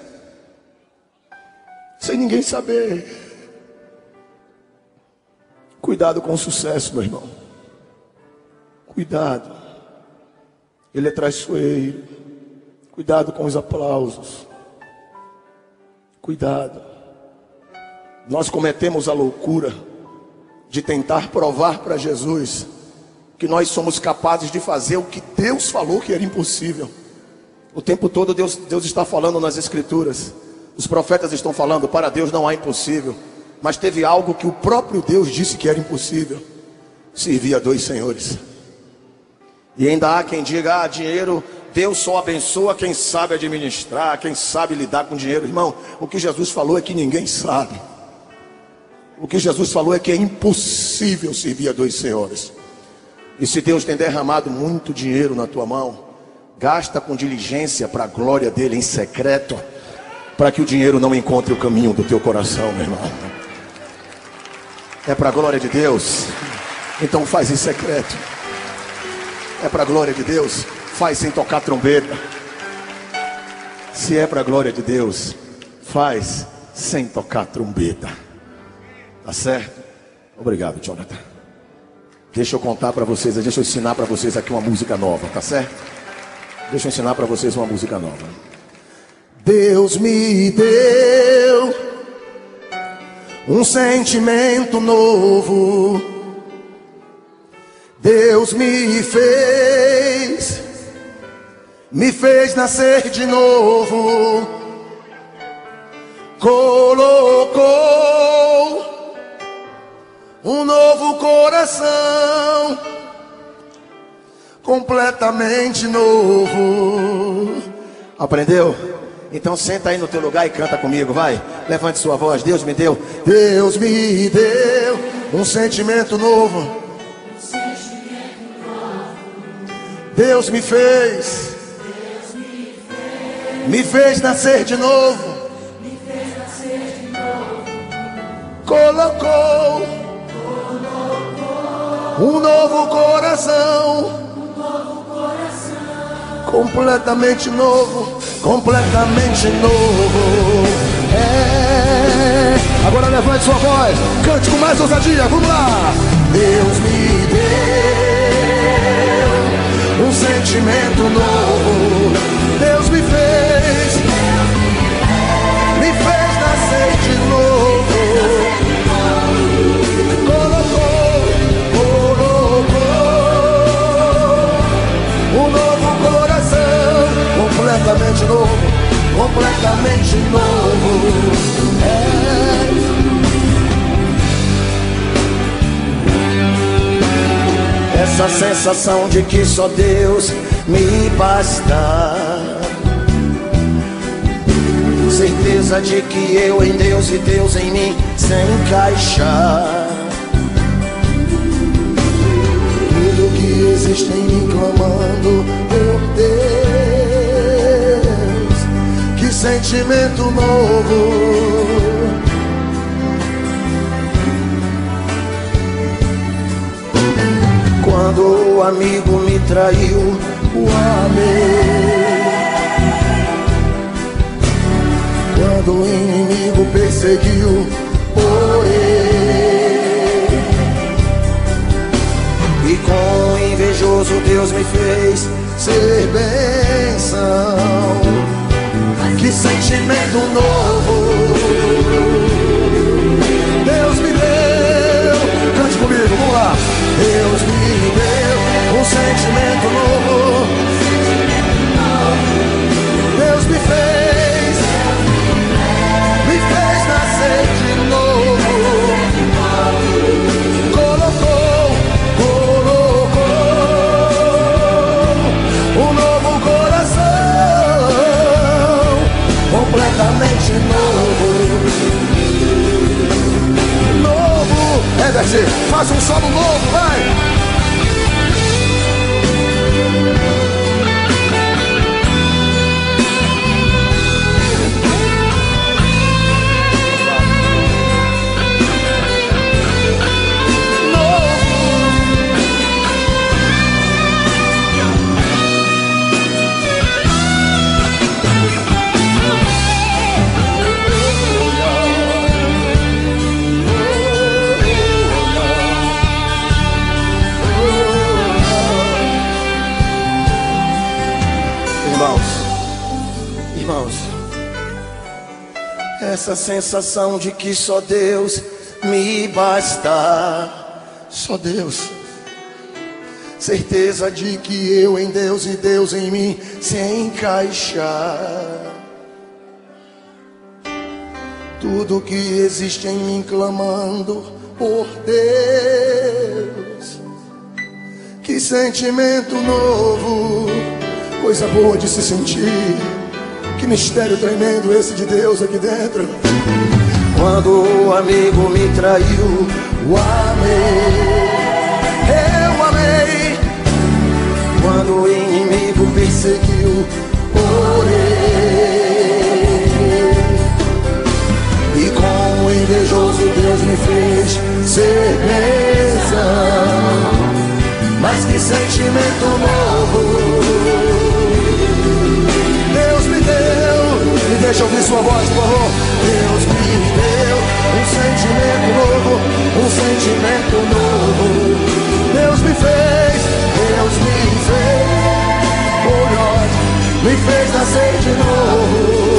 sem ninguém saber. Cuidado com o sucesso, meu irmão. Cuidado. Ele é traiçoeiro. Cuidado com os aplausos. Cuidado. Nós cometemos a loucura de tentar provar para Jesus que nós somos capazes de fazer o que Deus falou que era impossível. O tempo todo Deus, Deus está falando nas Escrituras. Os profetas estão falando: para Deus não há impossível. Mas teve algo que o próprio Deus disse que era impossível: servir a dois senhores. E ainda há quem diga: ah, dinheiro, Deus só abençoa quem sabe administrar, quem sabe lidar com dinheiro. Irmão, o que Jesus falou é que ninguém sabe. O que Jesus falou é que é impossível servir a dois senhores. E se Deus tem derramado muito dinheiro na tua mão, gasta com diligência para a glória dele em secreto, para que o dinheiro não encontre o caminho do teu coração, meu irmão. É para a glória de Deus, então faz em secreto. É para a glória de Deus, faz sem tocar trombeta. Se é para a glória de Deus, faz sem tocar trombeta. Tá certo? Obrigado, Jonathan. Deixa eu contar para vocês, deixa eu ensinar para vocês aqui uma música nova, tá certo? Deixa eu ensinar para vocês uma música nova. Deus me deu um sentimento novo. Deus me fez, me fez nascer de novo. Colocou um novo coração, completamente novo. Aprendeu? Então senta aí no teu lugar e canta comigo, vai. Levante sua voz. Deus me deu, Deus me deu um sentimento novo. Deus me fez, me fez nascer de novo. Colocou um novo coração, completamente novo, completamente novo. É. Agora levante sua voz, cante com mais ousadia, vamos lá. Deus me deu um sentimento novo. Deus me fez, me fez nascer de novo. Completamente novo, completamente novo. É. Essa sensação de que só Deus me basta, certeza de que eu em Deus e Deus em mim se encaixar. Tudo que existe em mim clamando por Deus. Sentimento novo. Quando o amigo me traiu, o amei. Quando o inimigo perseguiu, orei. E com o invejoso Deus me fez ser bênção. Que sentimento novo Deus me deu. Cante comigo, vamos lá. Deus me deu um sentimento novo. Deus me fez, me fez nascer de novo. Colocou, colocou um novo coração, completamente novo. Novo. Herbert, faz um solo novo, vai. essa sensação de que só Deus me basta. Só Deus. Certeza de que eu em Deus e Deus em mim se encaixar. Tudo que existe em mim clamando por Deus. Que sentimento novo, coisa boa de se sentir. Que mistério tremendo esse de Deus aqui dentro. Quando o amigo me traiu, o amei, eu amei. Quando o inimigo perseguiu, orei. E com o invejoso Deus me fez ser bênção. Mas que sentimento novo Deus me deu. Me deixa ouvir sua voz, por favor. Deus me deu um sentimento novo, um sentimento novo. Deus me fez, Deus me fez, por nós, me fez nascer de novo.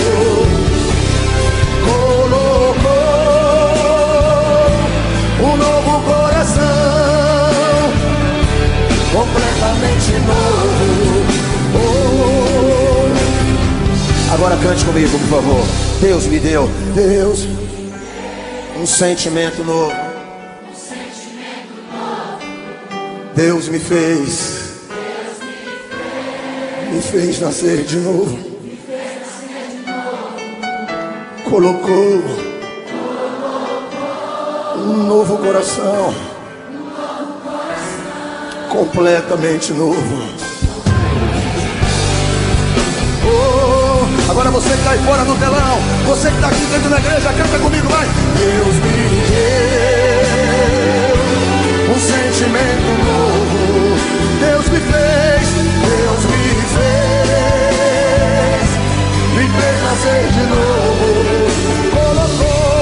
Colocou um novo coração, completamente novo. Oh. Agora cante comigo, por favor. Deus me deu, Deus, um sentimento novo. Um sentimento novo. Deus me fez, Deus me fez, me fez nascer de novo. me fez nascer de novo. Colocou Colocou um novo coração, um novo coração, completamente novo. Oh, agora você que está aí fora no telão, você que está aqui dentro da igreja, canta comigo, vai. Deus me deu um sentimento novo. Deus me fez, Deus me fez, me fez nascer de novo. Colocou,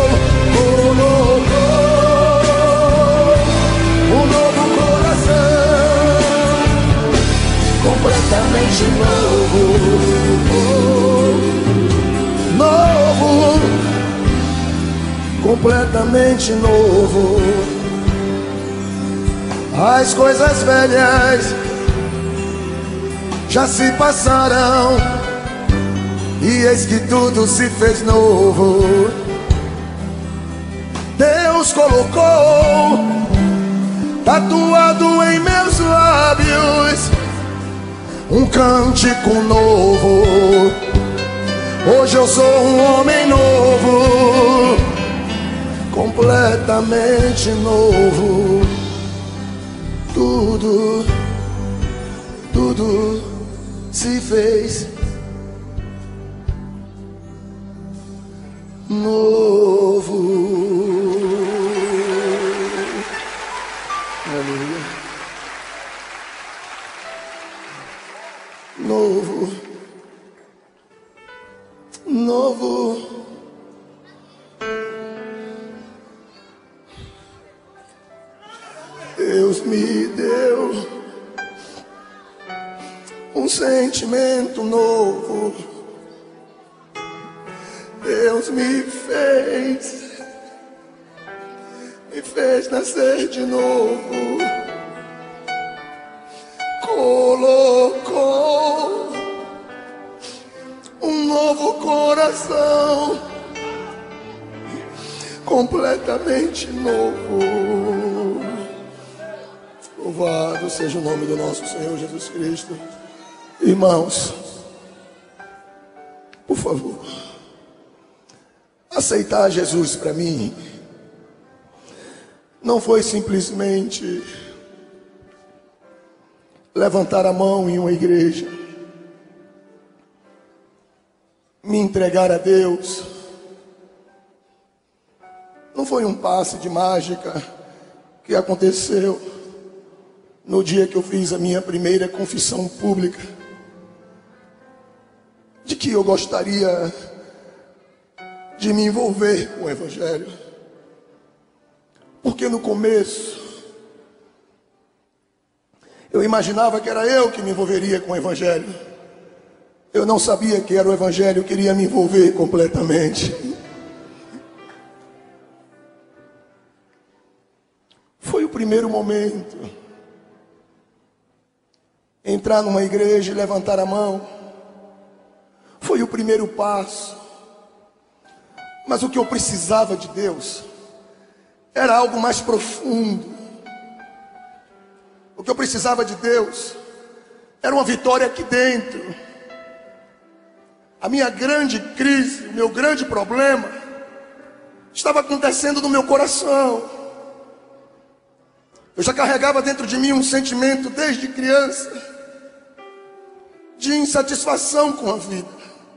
colocou um novo coração, completamente novo. Novo, completamente novo. As coisas velhas já se passaram e eis que tudo se fez novo. Deus colocou tatuado em meus lábios um cântico novo. Hoje eu sou um homem novo, completamente novo. Tudo, tudo se fez novo. Aleluia. Novo, novo. Deus me deu um sentimento novo. Deus me fez, me fez nascer de novo. Colocou um novo coração, completamente novo. Louvado seja o nome do nosso Senhor Jesus Cristo. Irmãos, por favor, aceitar Jesus para mim não foi simplesmente levantar a mão em uma igreja, me entregar a Deus. Não foi um passe de mágica que aconteceu no dia que eu fiz a minha primeira confissão pública de que eu gostaria de me envolver com o Evangelho. Porque no começo eu imaginava que era eu que me envolveria com o Evangelho. Eu não sabia que era o Evangelho que iria me envolver completamente. primeiro momento. Entrar numa igreja e levantar a mão foi o primeiro passo. Mas o que eu precisava de Deus era algo mais profundo. O que eu precisava de Deus era uma vitória aqui dentro. A minha grande crise, o meu grande problema estava acontecendo no meu coração. Eu já carregava dentro de mim um sentimento desde criança de insatisfação com a vida.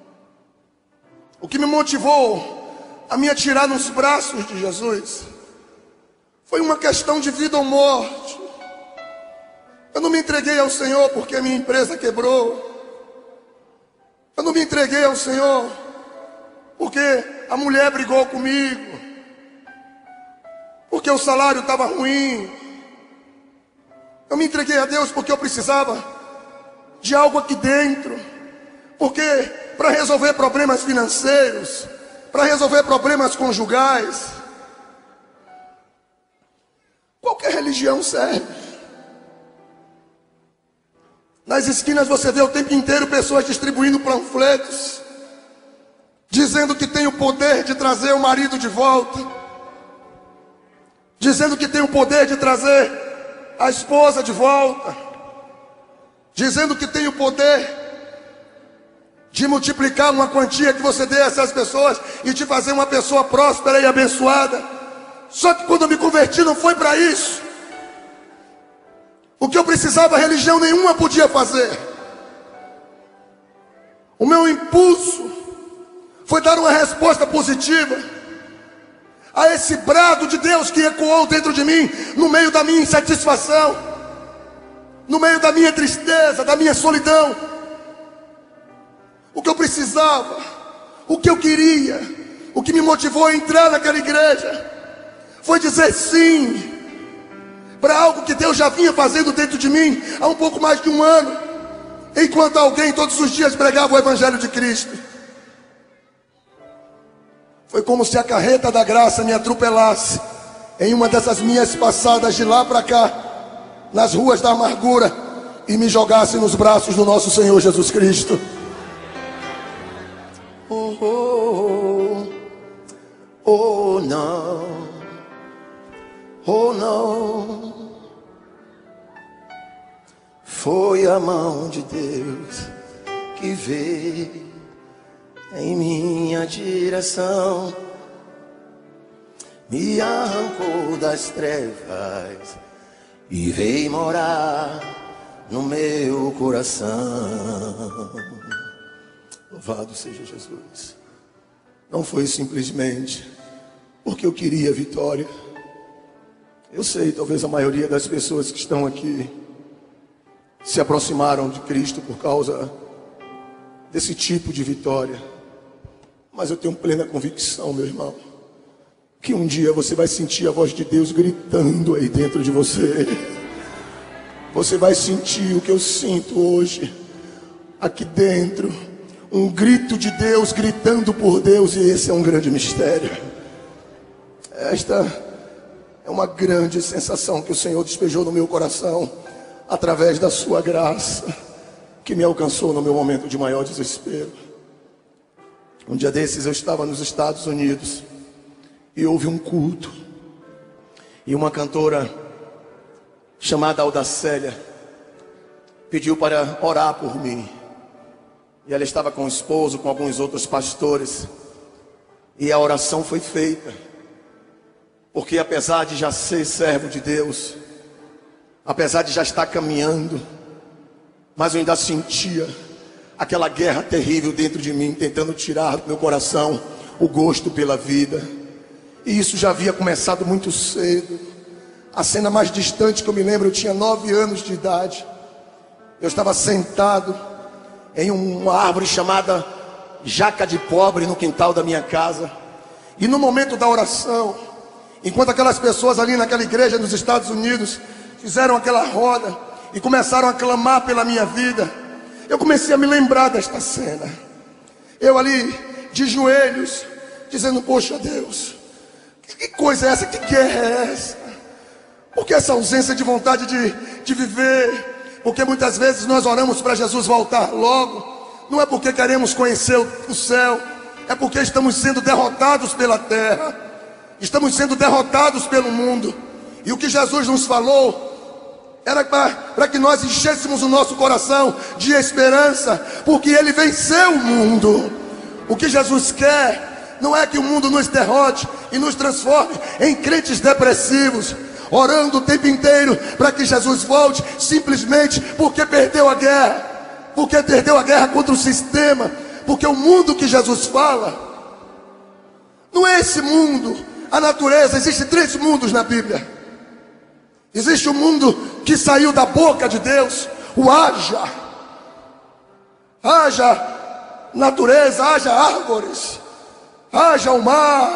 O que me motivou a me atirar nos braços de Jesus foi uma questão de vida ou morte. Eu não me entreguei ao Senhor porque a minha empresa quebrou. Eu não me entreguei ao Senhor porque a mulher brigou comigo, porque o salário estava ruim. Eu me entreguei a Deus porque eu precisava de algo aqui dentro. Porque para resolver problemas financeiros, para resolver problemas conjugais, qualquer religião serve. Nas esquinas você vê o tempo inteiro pessoas distribuindo panfletos, dizendo que tem o poder de trazer o marido de volta, dizendo que tem o poder de trazer a esposa de volta, dizendo que tem o poder de multiplicar uma quantia que você dê a essas pessoas e de fazer uma pessoa próspera e abençoada. Só que quando eu me converti não foi para isso. O que eu precisava, religião nenhuma podia fazer. O meu impulso foi dar uma resposta positiva a esse brado de Deus que ecoou dentro de mim, no meio da minha insatisfação, no meio da minha tristeza, da minha solidão. O que eu precisava, o que eu queria, o que me motivou a entrar naquela igreja foi dizer sim para algo que Deus já vinha fazendo dentro de mim há um pouco mais de um ano, enquanto alguém todos os dias pregava o Evangelho de Cristo. Foi como se a carreta da graça me atropelasse em uma dessas minhas passadas de lá para cá, nas ruas da amargura, e me jogasse nos braços do nosso Senhor Jesus Cristo. Oh, oh, oh, oh não, oh não, foi a mão de Deus que veio em minha direção, me arrancou das trevas e veio morar no meu coração. Louvado seja Jesus. Não foi simplesmente porque eu queria vitória. Eu sei, talvez a maioria das pessoas que estão aqui se aproximaram de Cristo por causa desse tipo de vitória. Mas eu tenho plena convicção, meu irmão, que um dia você vai sentir a voz de Deus gritando aí dentro de você. Você vai sentir o que eu sinto hoje aqui dentro, um grito de Deus gritando por Deus, e esse é um grande mistério. Esta é uma grande sensação que o Senhor despejou no meu coração através da sua graça, que me alcançou no meu momento de maior desespero. Um dia desses eu estava nos Estados Unidos e houve um culto, e uma cantora chamada Audacélia pediu para orar por mim. E ela estava com o esposo, com alguns outros pastores, e a oração foi feita. Porque apesar de já ser servo de Deus, apesar de já estar caminhando, mas eu ainda sentia aquela guerra terrível dentro de mim, tentando tirar do meu coração o gosto pela vida. E isso já havia começado muito cedo. A cena mais distante que eu me lembro, eu tinha nove anos de idade. Eu estava sentado em uma árvore chamada jaca de pobre no quintal da minha casa. E no momento da oração, enquanto aquelas pessoas ali naquela igreja nos Estados Unidos fizeram aquela roda e começaram a clamar pela minha vida, eu comecei a me lembrar desta cena. Eu ali de joelhos, dizendo: poxa Deus, que coisa é essa? Que guerra é essa? Por que essa ausência de vontade de, de viver? Porque muitas vezes nós oramos para Jesus voltar logo. Não é porque queremos conhecer o, o céu, é porque estamos sendo derrotados pela terra, estamos sendo derrotados pelo mundo. E o que Jesus nos falou era para que nós enchêssemos o nosso coração de esperança, porque Ele venceu o mundo. O que Jesus quer não é que o mundo nos derrote e nos transforme em crentes depressivos, orando o tempo inteiro para que Jesus volte, simplesmente porque perdeu a guerra, porque perdeu a guerra contra o sistema. Porque o mundo que Jesus fala não é esse mundo, a natureza. Existem três mundos na Bíblia. Existe o mundo que saiu da boca de Deus, o haja, haja natureza, haja árvores, haja o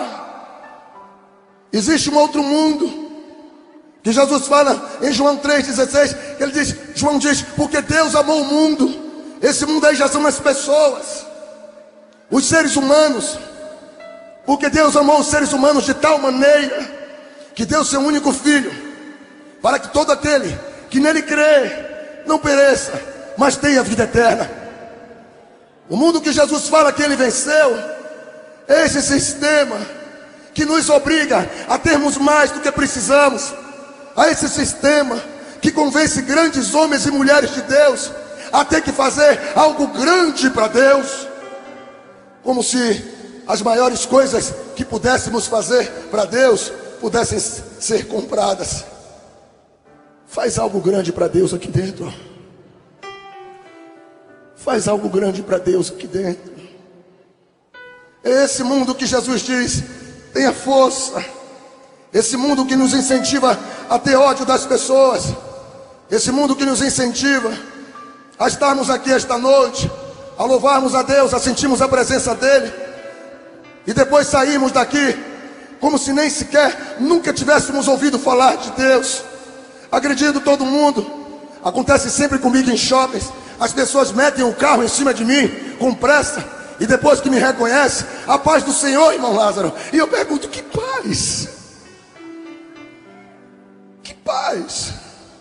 mar. Existe um outro mundo que Jesus fala em João três dezesseis, que ele diz, João diz, porque Deus amou o mundo. Esse mundo aí já são as pessoas, os seres humanos. Porque Deus amou os seres humanos de tal maneira que deu seu único filho, para que todo aquele que nele crê não pereça, mas tenha vida eterna. O mundo que Jesus fala que ele venceu é esse sistema que nos obriga a termos mais do que precisamos, a esse sistema que convence grandes homens e mulheres de Deus a ter que fazer algo grande para Deus, como se as maiores coisas que pudéssemos fazer para Deus pudessem ser compradas. Faz algo grande para Deus aqui dentro. Faz algo grande para Deus aqui dentro. É esse mundo que Jesus diz, tenha força. Esse mundo que nos incentiva a ter ódio das pessoas. Esse mundo que nos incentiva a estarmos aqui esta noite, a louvarmos a Deus, a sentirmos a presença dEle, e depois sairmos daqui como se nem sequer nunca tivéssemos ouvido falar de Deus, agredindo todo mundo. Acontece sempre comigo em shoppings. As pessoas metem o carro em cima de mim com pressa, e depois que me reconhece, a paz do Senhor, irmão Lázaro. E eu pergunto, que paz? Que paz?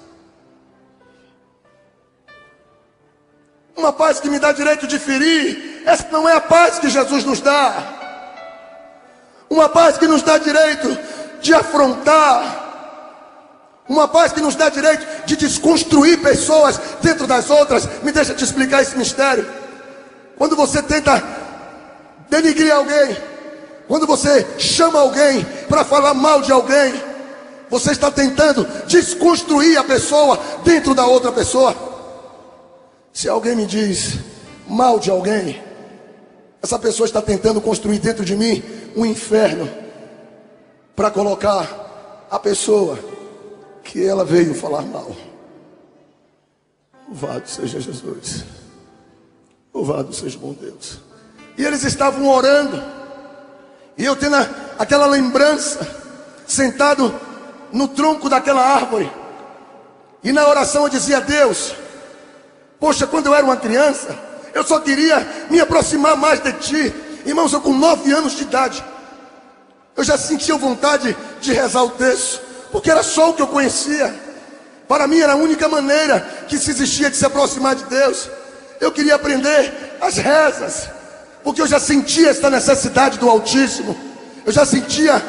Uma paz que me dá direito de ferir. Essa não é a paz que Jesus nos dá. Uma paz que nos dá direito de afrontar. Uma paz que nos dá direito de desconstruir pessoas dentro das outras. Me deixa te explicar esse mistério. Quando você tenta denigrir alguém, quando você chama alguém para falar mal de alguém, você está tentando desconstruir a pessoa dentro da outra pessoa. Se alguém me diz mal de alguém, essa pessoa está tentando construir dentro de mim um inferno para colocar a pessoa que ela veio falar mal. Louvado seja Jesus. Louvado seja o bom Deus. E eles estavam orando, e eu tendo aquela lembrança, sentado no tronco daquela árvore, e na oração eu dizia a Deus, poxa, quando eu era uma criança, eu só queria me aproximar mais de Ti. Irmãos, eu com nove anos de idade, eu já sentia vontade de rezar o texto, porque era só o que eu conhecia. Para mim era a única maneira que se existia de se aproximar de Deus. Eu queria aprender as rezas, porque eu já sentia essa necessidade do Altíssimo. Eu já sentia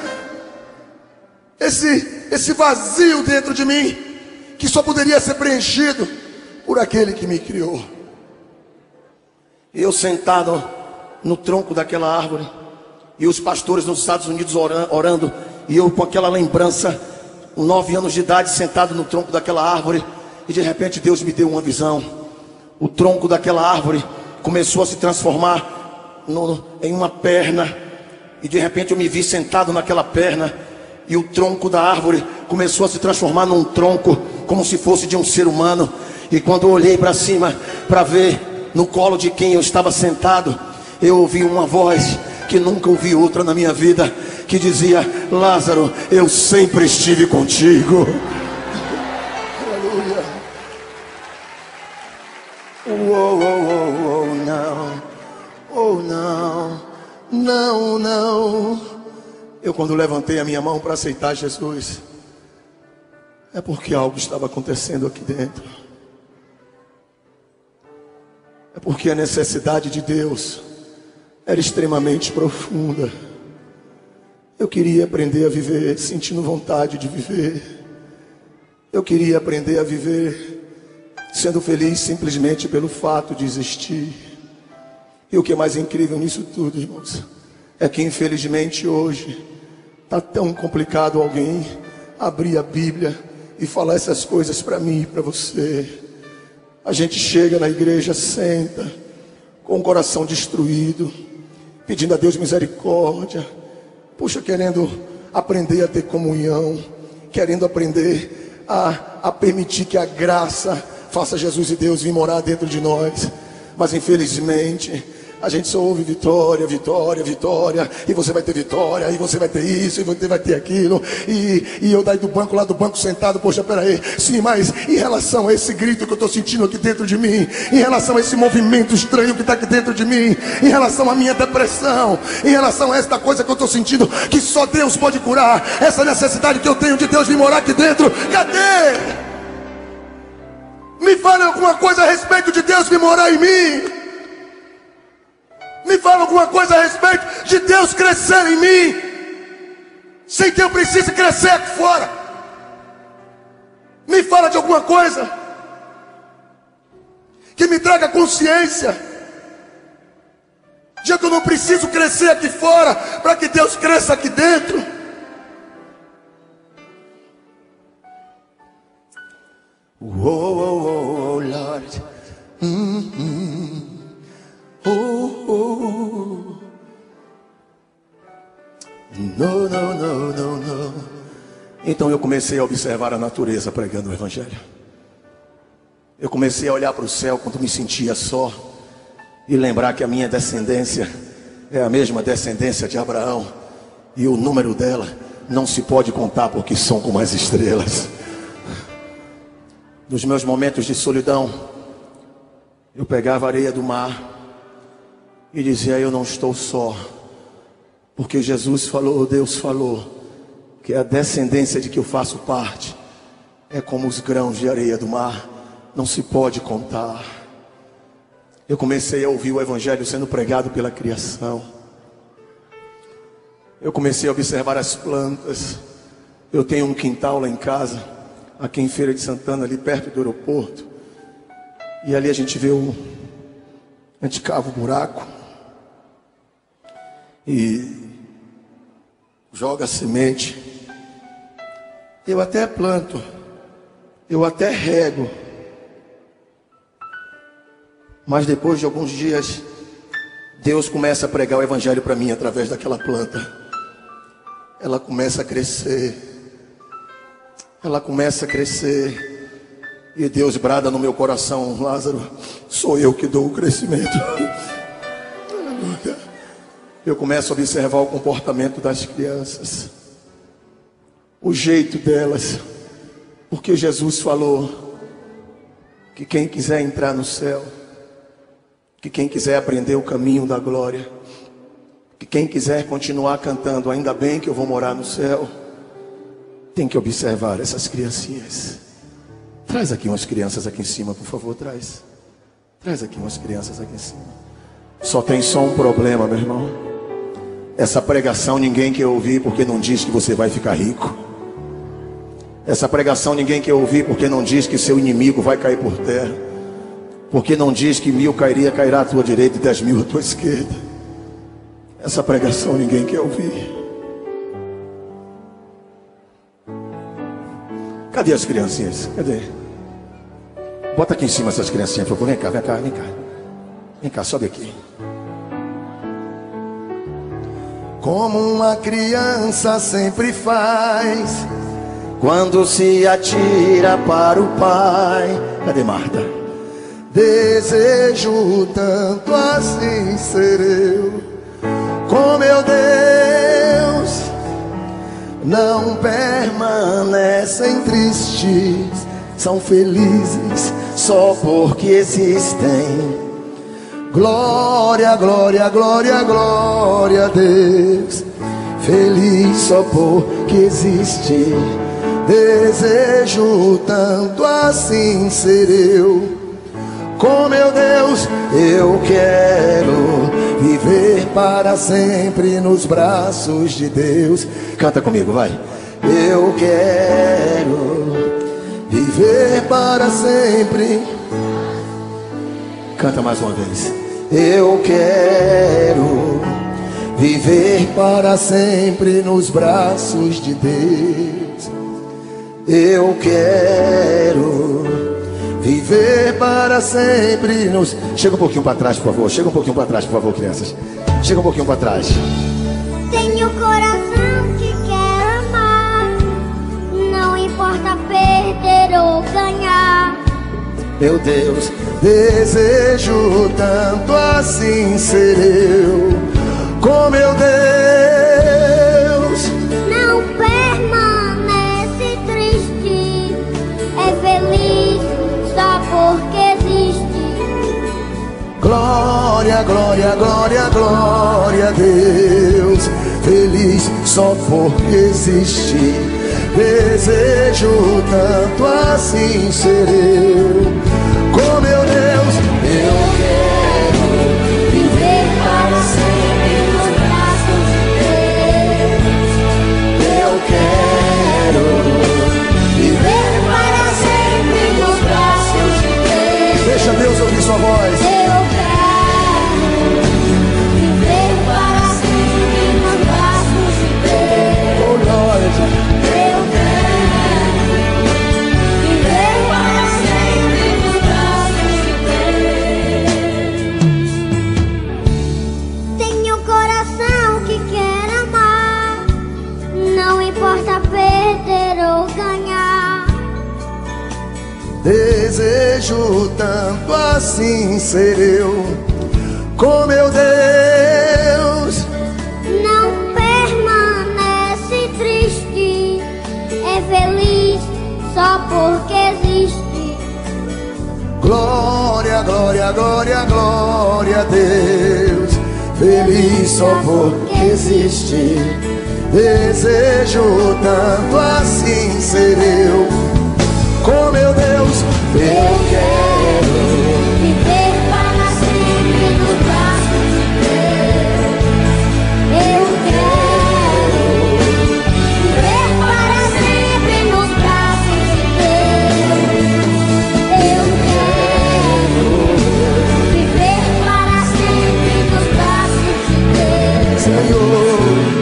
esse, esse vazio dentro de mim, que só poderia ser preenchido por aquele que me criou. Eu sentado no tronco daquela árvore, e os pastores nos Estados Unidos orando, e eu com aquela lembrança, com nove anos de idade, sentado no tronco daquela árvore, e de repente Deus me deu uma visão. O tronco daquela árvore começou a se transformar no, em uma perna, e de repente eu me vi sentado naquela perna, e o tronco da árvore começou a se transformar num tronco, como se fosse de um ser humano. E quando eu olhei para cima para ver no colo de quem eu estava sentado, eu ouvi uma voz que nunca ouvi outra na minha vida, que dizia, Lázaro, eu sempre estive contigo. Aleluia. Oh, oh, oh, oh, não. Oh, não. Não, não. Eu quando levantei a minha mão para aceitar Jesus, é porque algo estava acontecendo aqui dentro. É porque a necessidade de Deus era extremamente profunda. Eu queria aprender a viver sentindo vontade de viver. Eu queria aprender a viver sendo feliz simplesmente pelo fato de existir. E o que é mais incrível nisso tudo, irmãos, é que infelizmente hoje está tão complicado alguém abrir a Bíblia e falar essas coisas para mim e para você. A gente chega na igreja, senta com o coração destruído, pedindo a Deus misericórdia, puxa, querendo aprender a ter comunhão, querendo aprender a, a permitir que a graça faça Jesus e Deus vir morar dentro de nós. Mas infelizmente a gente só ouve vitória, vitória, vitória, e você vai ter vitória, e você vai ter isso, e você vai ter aquilo, e, e eu daí do banco, lá do banco sentado, poxa, peraí, sim, mas em relação a esse grito que eu estou sentindo aqui dentro de mim, em relação a esse movimento estranho que está aqui dentro de mim, em relação à minha depressão, em relação a esta coisa que eu estou sentindo, que só Deus pode curar, essa necessidade que eu tenho de Deus vir morar aqui dentro, cadê? Me fale alguma coisa a respeito de Deus vir morar em mim. Me fala alguma coisa a respeito de Deus crescer em mim, sem que eu precise crescer aqui fora. Me fala de alguma coisa que me traga consciência de que eu não preciso crescer aqui fora para que Deus cresça aqui dentro. Oh, oh, oh, Lord. Mm-hmm. Oh, oh. Não, não, não, não, não. Então eu comecei a observar a natureza pregando o Evangelho. Eu comecei a olhar para o céu quando me sentia só e lembrar que a minha descendência é a mesma descendência de Abraão, e o número dela não se pode contar porque são como as estrelas. Nos meus momentos de solidão, eu pegava a areia do mar e dizia: eu não estou só, porque Jesus falou, Deus falou, que a descendência de que eu faço parte é como os grãos de areia do mar, não se pode contar. Eu comecei a ouvir o Evangelho sendo pregado pela criação. Eu comecei a observar as plantas. Eu tenho um quintal lá em casa, aqui em Feira de Santana, ali perto do aeroporto, e ali a gente vê o a gente cava o buraco e joga semente. Eu até planto, eu até rego, mas depois de alguns dias Deus começa a pregar o Evangelho para mim através daquela planta. Ela começa a crescer, ela começa a crescer, e Deus brada no meu coração: Lázaro, sou eu que dou o crescimento. Eu começo a observar o comportamento das crianças, o jeito delas, porque Jesus falou que quem quiser entrar no céu, que quem quiser aprender o caminho da glória, que quem quiser continuar cantando ainda bem que eu vou morar no céu, tem que observar essas criancinhas. Traz aqui umas crianças aqui em cima, por favor, traz. Traz aqui umas crianças aqui em cima. Só tem só um problema, meu irmão. Essa pregação ninguém quer ouvir porque não diz que você vai ficar rico. Essa pregação ninguém quer ouvir porque não diz que seu inimigo vai cair por terra, porque não diz que mil cairia, cairá à tua direita e dez mil à tua esquerda. Essa pregação ninguém quer ouvir. Cadê as criancinhas? Cadê? Bota aqui em cima essas criancinhas, por favor. Vem cá, vem cá, vem cá. Vem cá, sobe aqui. Como uma criança sempre faz quando se atira para o pai. Cadê Marta? Desejo tanto assim ser eu, com meu Deus. Não permanecem tristes, são felizes só porque existem. Glória, glória, glória, glória a Deus. Feliz só porque existe. Desejo tanto assim ser eu. Com meu Deus eu quero viver para sempre nos braços de Deus. Canta comigo, vai. Eu quero viver para sempre. Canta mais uma vez. Eu quero viver para sempre nos braços de Deus. Eu quero viver para sempre nos... Chega um pouquinho para trás, por favor. Chega um pouquinho para trás, por favor, crianças. Chega um pouquinho para trás. Tenho coração que quer amar, não importa perder ou ganhar. Meu Deus, desejo tanto assim ser eu. Com meu Deus não permanece triste, é feliz só porque existe. Glória, glória, glória, glória a Deus. Feliz só porque existe. Desejo tanto assim ser eu. Com meu Deus eu quero viver para sempre nos braços de Deus. Eu quero viver para sempre nos braços de Deus. Deixa Deus ouvir sua voz. Eu quero viver para sempre nos braços de Deus. Oh, glória a Deus. Desejo tanto assim ser eu. Com meu Deus não permanece triste, é feliz só porque existe. Glória, glória, glória, glória a Deus. Feliz só porque existe. Desejo tanto assim ser eu. Com meu Deus eu quero viver para sempre nos braços de Deus. Eu quero viver para sempre nos braços de Deus. Eu quero viver para sempre nos braços de Deus. Senhor.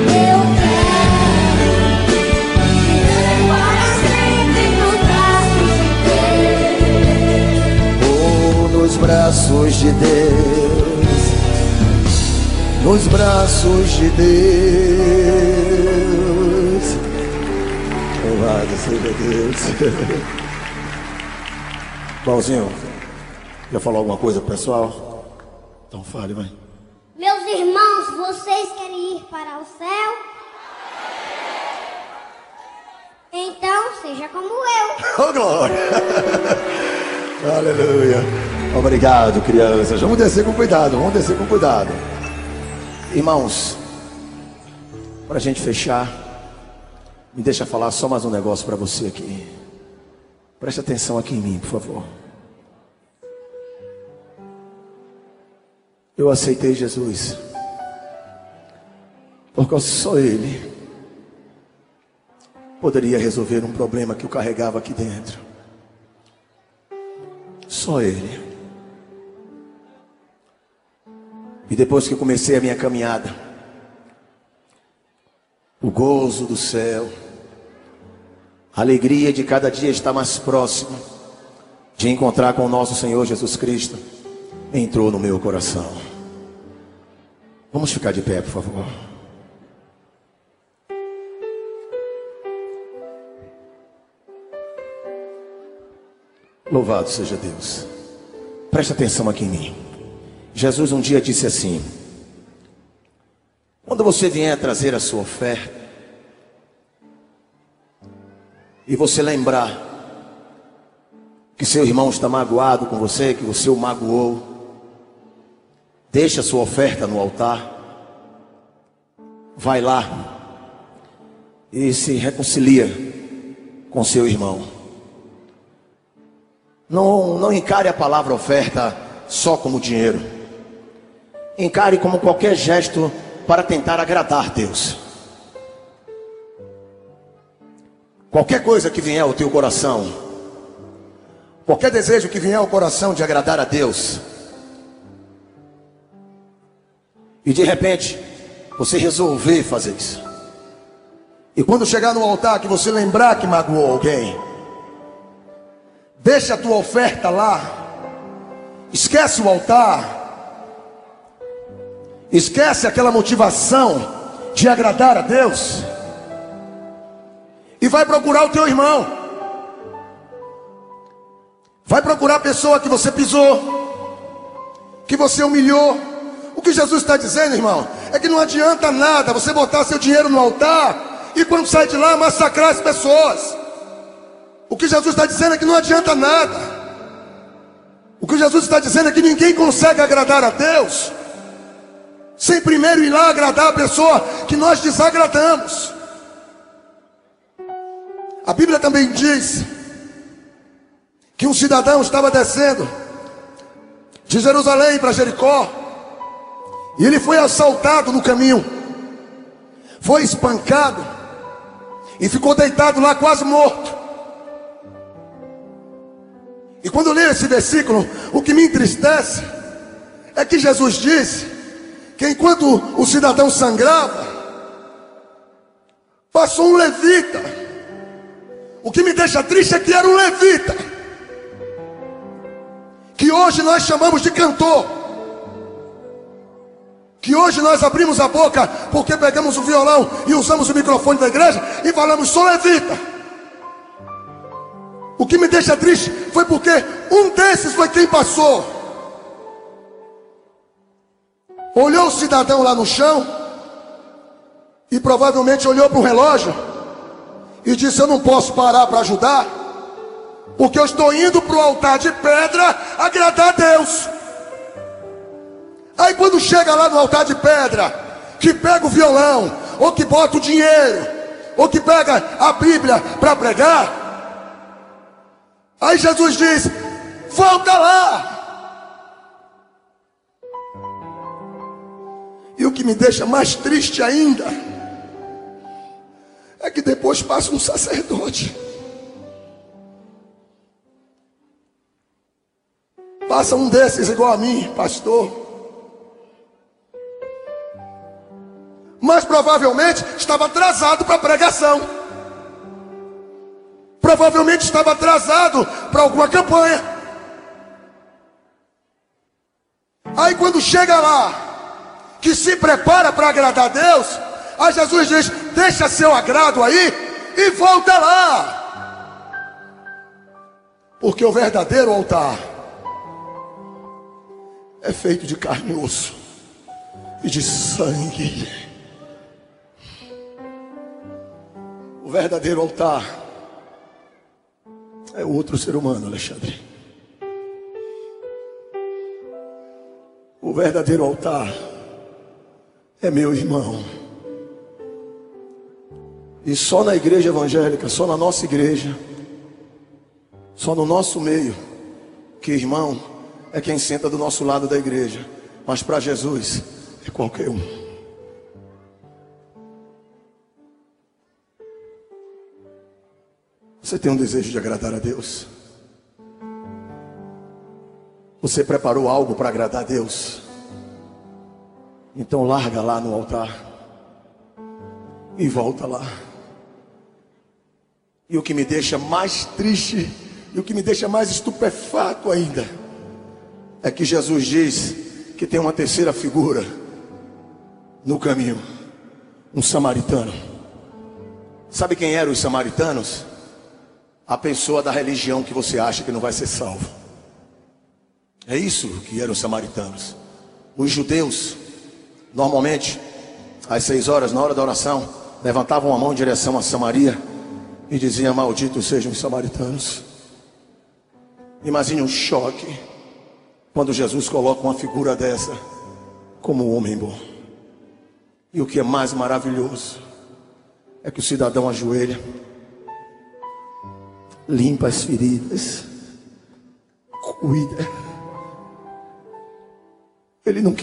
Nos braços de Deus, nos braços de Deus. Louvado seja Deus. Pauzinho, já falou alguma coisa pro pessoal? Então fale, mãe. Meus irmãos, vocês querem ir para o céu? Então seja como eu. Oh, glória! Aleluia! Obrigado, crianças. Vamos descer com cuidado, vamos descer com cuidado. Irmãos, para a gente fechar, me deixa falar só mais um negócio para você aqui. Preste atenção aqui em mim, por favor. Eu aceitei Jesus porque só Ele poderia resolver um problema que eu carregava aqui dentro. Só Ele. E depois que eu comecei a minha caminhada, o gozo do céu, a alegria de cada dia estar mais próximo de encontrar com o nosso Senhor Jesus Cristo, entrou no meu coração. Vamos ficar de pé, por favor. Louvado seja Deus. Preste atenção aqui em mim. Jesus um dia disse assim: quando você vier trazer a sua oferta e você lembrar que seu irmão está magoado com você, que você o magoou, deixa a sua oferta no altar, vai lá e se reconcilia com seu irmão. Não, não encare a palavra oferta só como dinheiro. Encare como qualquer gesto para tentar agradar Deus. Qualquer coisa que vier ao teu coração, qualquer desejo que vier ao coração de agradar a Deus, e de repente você resolver fazer isso, e quando chegar no altar que você lembrar que magoou alguém, deixa a tua oferta lá, esquece o altar, esquece aquela motivação de agradar a Deus, e vai procurar o teu irmão. Vai procurar a pessoa que você pisou, que você humilhou. O que Jesus está dizendo, irmão, é que não adianta nada você botar seu dinheiro no altar e quando sai de lá massacrar as pessoas. O que Jesus está dizendo é que não adianta nada. O que Jesus está dizendo é que ninguém consegue agradar a Deus sem primeiro ir lá agradar a pessoa que nós desagradamos. A Bíblia também diz que um cidadão estava descendo de Jerusalém para Jericó, e ele foi assaltado no caminho, foi espancado e ficou deitado lá quase morto. E quando eu leio esse versículo, o que me entristece é que Jesus disse que enquanto o cidadão sangrava, passou um levita. O que me deixa triste é que era um levita, que hoje nós chamamos de cantor, que hoje nós abrimos a boca porque pegamos o violão e usamos o microfone da igreja e falamos, sou levita. O que me deixa triste foi porque um desses foi quem passou, olhou o cidadão lá no chão e provavelmente olhou para o relógio e disse, eu não posso parar para ajudar, porque eu estou indo para o altar de pedra agradar a Deus. Aí quando chega lá no altar de pedra, que pega o violão, ou que bota o dinheiro, ou que pega a Bíblia para pregar, aí Jesus diz, volta lá. E o que me deixa mais triste ainda é que depois passa um sacerdote, passa um desses igual a mim, pastor, mas provavelmente estava atrasado para a pregação, provavelmente estava atrasado para alguma campanha. Aí quando chega lá, que se prepara para agradar a Deus, aí Jesus diz, deixa seu agrado aí e volta lá, porque o verdadeiro altar é feito de carne e osso e de sangue. O verdadeiro altar é outro ser humano, Alexandre. O verdadeiro altar é meu irmão. E só na igreja evangélica, só na nossa igreja, só no nosso meio, que irmão é quem senta do nosso lado da igreja. Mas para Jesus é qualquer um. Você tem um desejo de agradar a Deus? Você preparou algo para agradar a Deus? Então larga lá no altar e volta lá. E o que me deixa mais triste, e o que me deixa mais estupefato ainda, é que Jesus diz que tem uma terceira figura no caminho, um samaritano. Sabe quem eram os samaritanos? A pessoa da religião que você acha que não vai ser salvo. É isso que eram os samaritanos. Os judeus, normalmente, às seis horas, na hora da oração, levantavam a mão em direção a Samaria e diziam, malditos sejam os samaritanos. Imagine um choque quando Jesus coloca uma figura dessa como um homem bom. E o que é mais maravilhoso é que o cidadão ajoelha limpa as feridas, cuida. Ele não